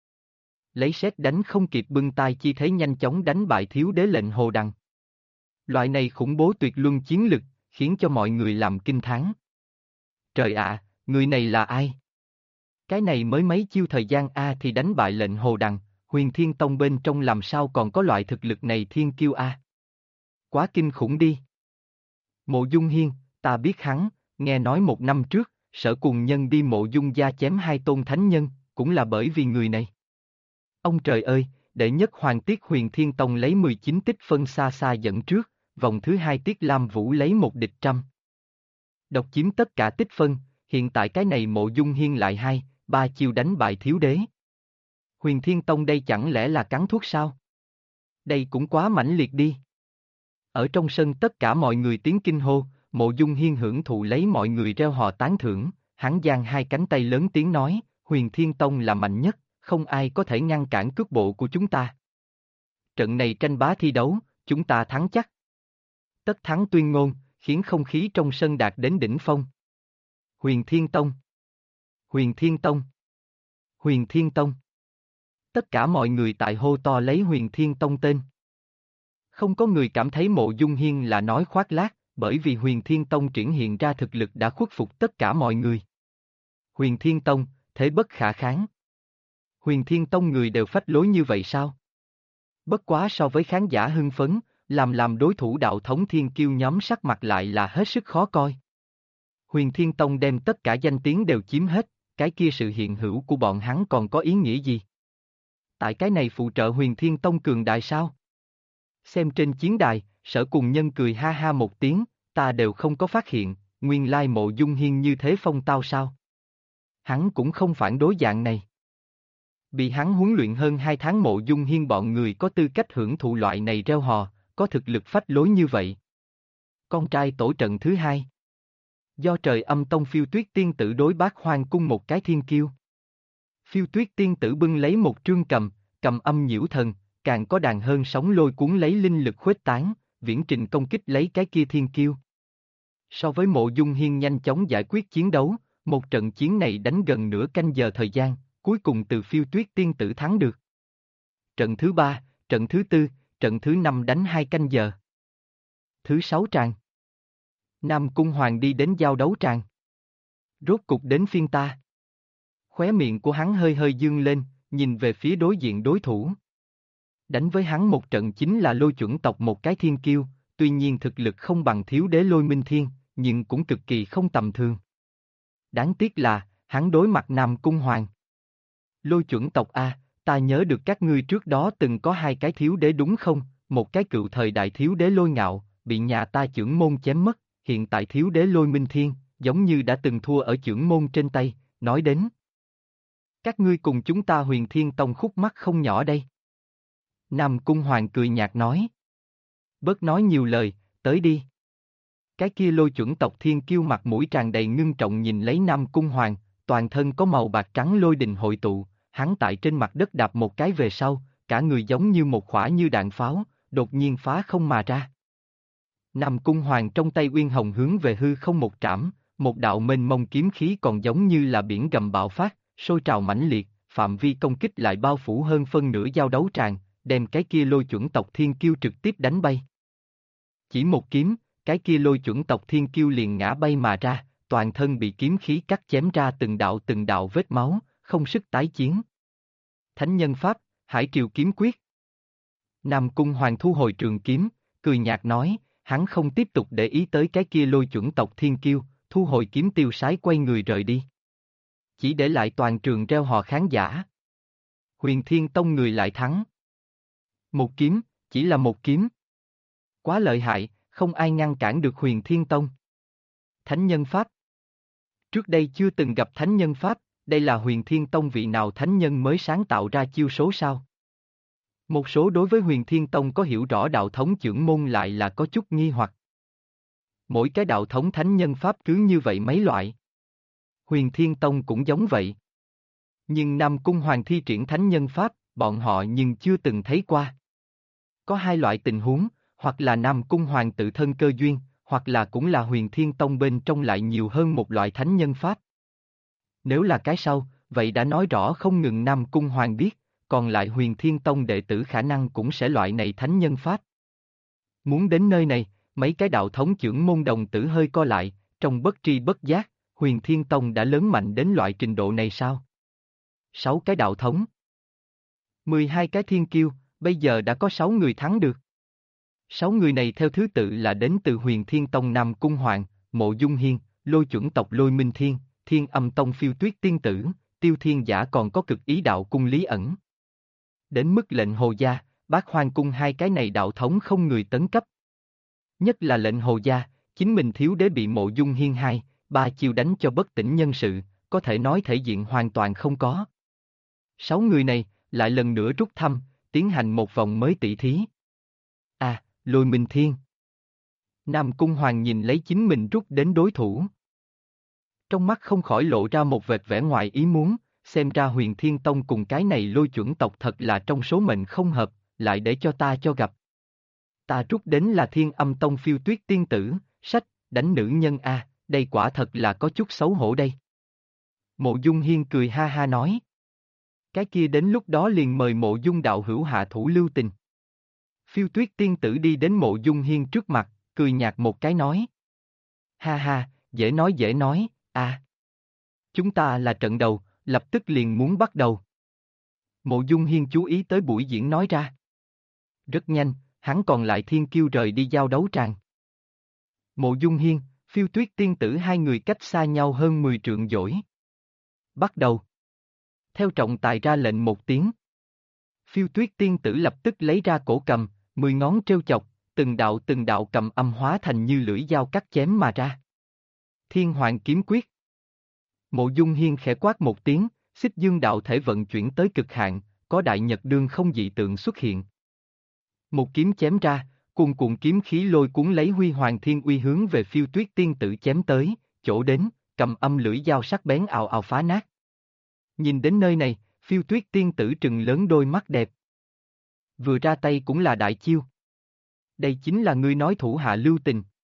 Lấy sét đánh không kịp bưng tay chi thế nhanh chóng đánh bại thiếu đế lệnh hồ đằng. Loại này khủng bố tuyệt luân chiến lực, khiến cho mọi người làm kinh thán. Trời ạ, người này là ai? Cái này mới mấy chiêu thời gian a thì đánh bại lệnh hồ đằng, Huyền Thiên Tông bên trong làm sao còn có loại thực lực này thiên kiêu a? Quá kinh khủng đi. Mộ Dung Hiên, ta biết hắn, nghe nói 1 năm trước, sở cùng nhân đi Mộ Dung gia chém 2 tôn thánh nhân, cũng là bởi vì người này. Ông trời ơi, đệ nhất hoàng tiết Huyền Thiên Tông lấy 19 tích phân xa xa dẫn trước, vòng thứ 2 tiết Lam Vũ lấy 1-100. Độc chiếm tất cả tích phân, hiện tại cái này Mộ Dung Hiên lại 2-3 chiêu đánh bại thiếu đế. Huyền Thiên Tông đây chẳng lẽ là cắn thuốc sao? Đây cũng quá mãnh liệt đi. Ở trong sân tất cả mọi người tiếng kinh hô, Mộ Dung Hiên hưởng thụ lấy mọi người reo hò tán thưởng, hắn giang hai cánh tay lớn tiếng nói, Huyền Thiên Tông là mạnh nhất, không ai có thể ngăn cản cước bộ của chúng ta. Trận này tranh bá thi đấu, chúng ta thắng chắc. Tất thắng tuyên ngôn, khiến không khí trong sân đạt đến đỉnh phong. Huyền Thiên Tông. Huyền Thiên Tông. Huyền Thiên Tông. Tất cả mọi người tại hô to lấy Huyền Thiên Tông tên. Không có người cảm thấy Mộ Dung Hiên là nói khoác lác, bởi vì Huyền Thiên Tông triển hiện ra thực lực đã khuất phục tất cả mọi người. Huyền Thiên Tông, thế bất khả kháng. Huyền Thiên Tông người đều phách lối như vậy sao? Bất quá so với khán giả hưng phấn, làm đối thủ đạo thống thiên kiêu nhóm sắc mặt lại là hết sức khó coi. Huyền Thiên Tông đem tất cả danh tiếng đều chiếm hết, cái kia sự hiện hữu của bọn hắn còn có ý nghĩa gì? Tại cái này phụ trợ Huyền Thiên Tông cường đại sao? Xem trên chiến đài, sở cùng nhân cười ha ha một tiếng, ta đều không có phát hiện, nguyên lai Mộ Dung Hiên như thế phong tao sao? Hắn cũng không phản đối dạng này. Bị hắn huấn luyện hơn 2 tháng Mộ Dung Hiên bọn người có tư cách hưởng thụ loại này reo hò, có thực lực phách lối như vậy. Con trai tổ trận thứ 2. Do trời âm tông Phiêu Tuyết tiên tử đối Bát Hoang cung một cái thiên kiêu. Phiêu Tuyết tiên tử bưng lấy một trương cầm âm nhiễu thần, càng có đàn hơn sóng lôi cuốn lấy linh lực khuếch tán, viễn trình công kích lấy cái kia thiên kiêu. So với Mộ Dung Hiên nhanh chóng giải quyết chiến đấu, một trận chiến này đánh gần nửa canh giờ thời gian, cuối cùng từ Phiêu Tuyết tiên tử thắng được. Trận thứ 3, trận thứ 4, trận thứ 5 đánh 2 canh giờ. Thứ 6 tràng. Nam Cung Hoàng đi đến giao đấu tràng. Rốt cục đến phiên ta. Khóe miệng của hắn hơi hơi dương lên, nhìn về phía đối diện đối thủ. Đánh với hắn một trận chính là Lôi chuẩn tộc một cái thiên kiêu, tuy nhiên thực lực không bằng thiếu đế Lôi Minh Thiên, nhưng cũng cực kỳ không tầm thường. Đáng tiếc là, hắn đối mặt Nam Cung Hoàng. Lôi chuẩn tộc A, ta nhớ được các ngươi trước đó từng có hai cái thiếu đế đúng không? Một cái cựu thời đại thiếu đế Lôi Ngạo, bị nhà ta chưởng môn chém mất, hiện tại thiếu đế Lôi Minh Thiên, giống như đã từng thua ở chưởng môn trên tay, nói đến. Các ngươi cùng chúng ta Huyền Thiên Tông khúc mắc không nhỏ đây. Nam Cung Hoàng cười nhạt nói. Bớt nói nhiều lời, tới đi. Cái kia Lôi chuẩn tộc thiên kiêu mặt mũi tràn đầy ngưng trọng nhìn lấy Nam Cung Hoàng, toàn thân có màu bạc trắng lôi đình hội tụ, hắn tại trên mặt đất đạp một cái về sau, cả người giống như một khỏa như đạn pháo, đột nhiên phá không mà ra. Nam Cung Hoàng trong tay uyên hồng hướng về hư không một trảm, một đạo mênh mông kiếm khí còn giống như là biển gầm bạo phát, sôi trào mãnh liệt, phạm vi công kích lại bao phủ hơn phân nửa giao đấu tràng, đem cái kia Lôi chuẩn tộc thiên kiêu trực tiếp đánh bay. Chỉ một kiếm, cái kia Lôi chuẩn tộc thiên kiêu liền ngã bay mà ra, toàn thân bị kiếm khí cắt chém ra từng đạo vết máu, không sức tái chiến. Thánh nhân pháp, Hải Triều kiếm quyết. Nam Cung Hoàng thu hồi trường kiếm, cười nhạt nói, hắn không tiếp tục để ý tới cái kia Lôi chuẩn tộc thiên kiêu, thu hồi kiếm tiêu sái quay người rời đi. Chỉ để lại toàn trường reo hò khán giả. Huyền Thiên Tông người lại thắng. Một kiếm, chỉ là một kiếm. Quá lợi hại, không ai ngăn cản được Huyền Thiên Tông. Thánh nhân pháp. Trước đây chưa từng gặp thánh nhân pháp, đây là Huyền Thiên Tông vị nào thánh nhân mới sáng tạo ra chiêu số sao? Một số đối với Huyền Thiên Tông có hiểu rõ đạo thống chưởng môn lại là có chút nghi hoặc. Mỗi cái đạo thống thánh nhân pháp cứ như vậy mấy loại. Huyền Thiên Tông cũng giống vậy. Nhưng Nam Cung Hoàng thi triển thánh nhân pháp, bọn họ nhưng chưa từng thấy qua. Có hai loại tình huống, hoặc là Nam Cung Hoàng tự thân cơ duyên, hoặc là cũng là Huyền Thiên Tông bên trong lại nhiều hơn một loại thánh nhân pháp. Nếu là cái sau, vậy đã nói rõ không ngừng Nam Cung Hoàng biết, còn lại Huyền Thiên Tông đệ tử khả năng cũng sẽ loại này thánh nhân pháp. Muốn đến nơi này, mấy cái đạo thống chưởng môn đồng tử hơi co lại, trong bất tri bất giác, Huyền Thiên Tông đã lớn mạnh đến loại trình độ này sao? 6 cái đạo thống, 12 cái thiên kiêu, bây giờ đã có 6 người thắng được. 6 người này theo thứ tự là đến từ Huyền Thiên Tông Nam Cung Hoàng, Mộ Dung Hiên, Lôi chuẩn tộc Lôi Minh Thiên, Thiên Âm Tông Phiêu Tuyết Tiên Tử, Tiêu Thiên Giả còn có cực ý đạo cung Lý Ẩn. Đến mức lệnh Hồ Gia, Bát Hoang Cung hai cái này đạo thống không người tấn cấp. Nhất là lệnh Hồ Gia, chính mình thiếu đế bị Mộ Dung Hiên 2-3 chiêu đánh cho bất tỉnh nhân sự, có thể nói thể diện hoàn toàn không có. 6 người này, lại lần nữa rút thăm, tiến hành một vòng mới tỷ thí. Lôi Minh Thiên. Nam Cung Hoàng nhìn lấy chính mình rút đến đối thủ. Trong mắt không khỏi lộ ra một vệt vẻ ngoài ý muốn, xem ra Huyền Thiên Tông cùng cái này Lôi chuẩn tộc thật là trong số mệnh không hợp, lại để cho ta cho gặp. Ta rút đến là Thiên Âm Tông Phiêu Tuyết Tiên Tử, sách, đánh nữ nhân a, đây quả thật là có chút xấu hổ đây. Mộ Dung Hiên cười ha ha nói. Cái kia đến lúc đó liền mời Mộ Dung đạo hữu hạ thủ lưu tình. Phiêu Tuyết Tiên Tử đi đến Mộ Dung Hiên trước mặt, cười nhạt một cái nói. Ha ha, dễ nói, chúng ta là trận đầu, lập tức liền muốn bắt đầu. Mộ Dung Hiên chú ý tới buổi diễn nói ra. Rất nhanh, hắn còn lại thiên kiêu rời đi giao đấu tràng. Mộ Dung Hiên, Phiêu Tuyết Tiên Tử hai người cách xa nhau hơn 10 trượng dỗi. Bắt đầu. Theo trọng tài ra lệnh một tiếng. Phiêu Tuyết Tiên Tử lập tức lấy ra cổ cầm, 10 ngón trêu chọc, từng đạo cầm âm hóa thành như lưỡi dao cắt chém mà ra. Thiên Hoàng kiếm quyết. Mộ Dung Hiên khẽ quát một tiếng, xích dương đạo thể vận chuyển tới cực hạn, có đại nhật đương không dị tượng xuất hiện. Một kiếm chém ra, cuồn cuộn kiếm khí lôi cuốn lấy huy hoàng thiên uy hướng về Phiêu Tuyết Tiên Tử chém tới, chỗ đến, cầm âm lưỡi dao sắc bén ào ào phá nát. Nhìn đến nơi này, Phiêu Tuyết Tiên Tử trừng lớn đôi mắt đẹp. Vừa ra tay cũng là đại chiêu. Đây chính là ngươi nói thủ hạ lưu tình.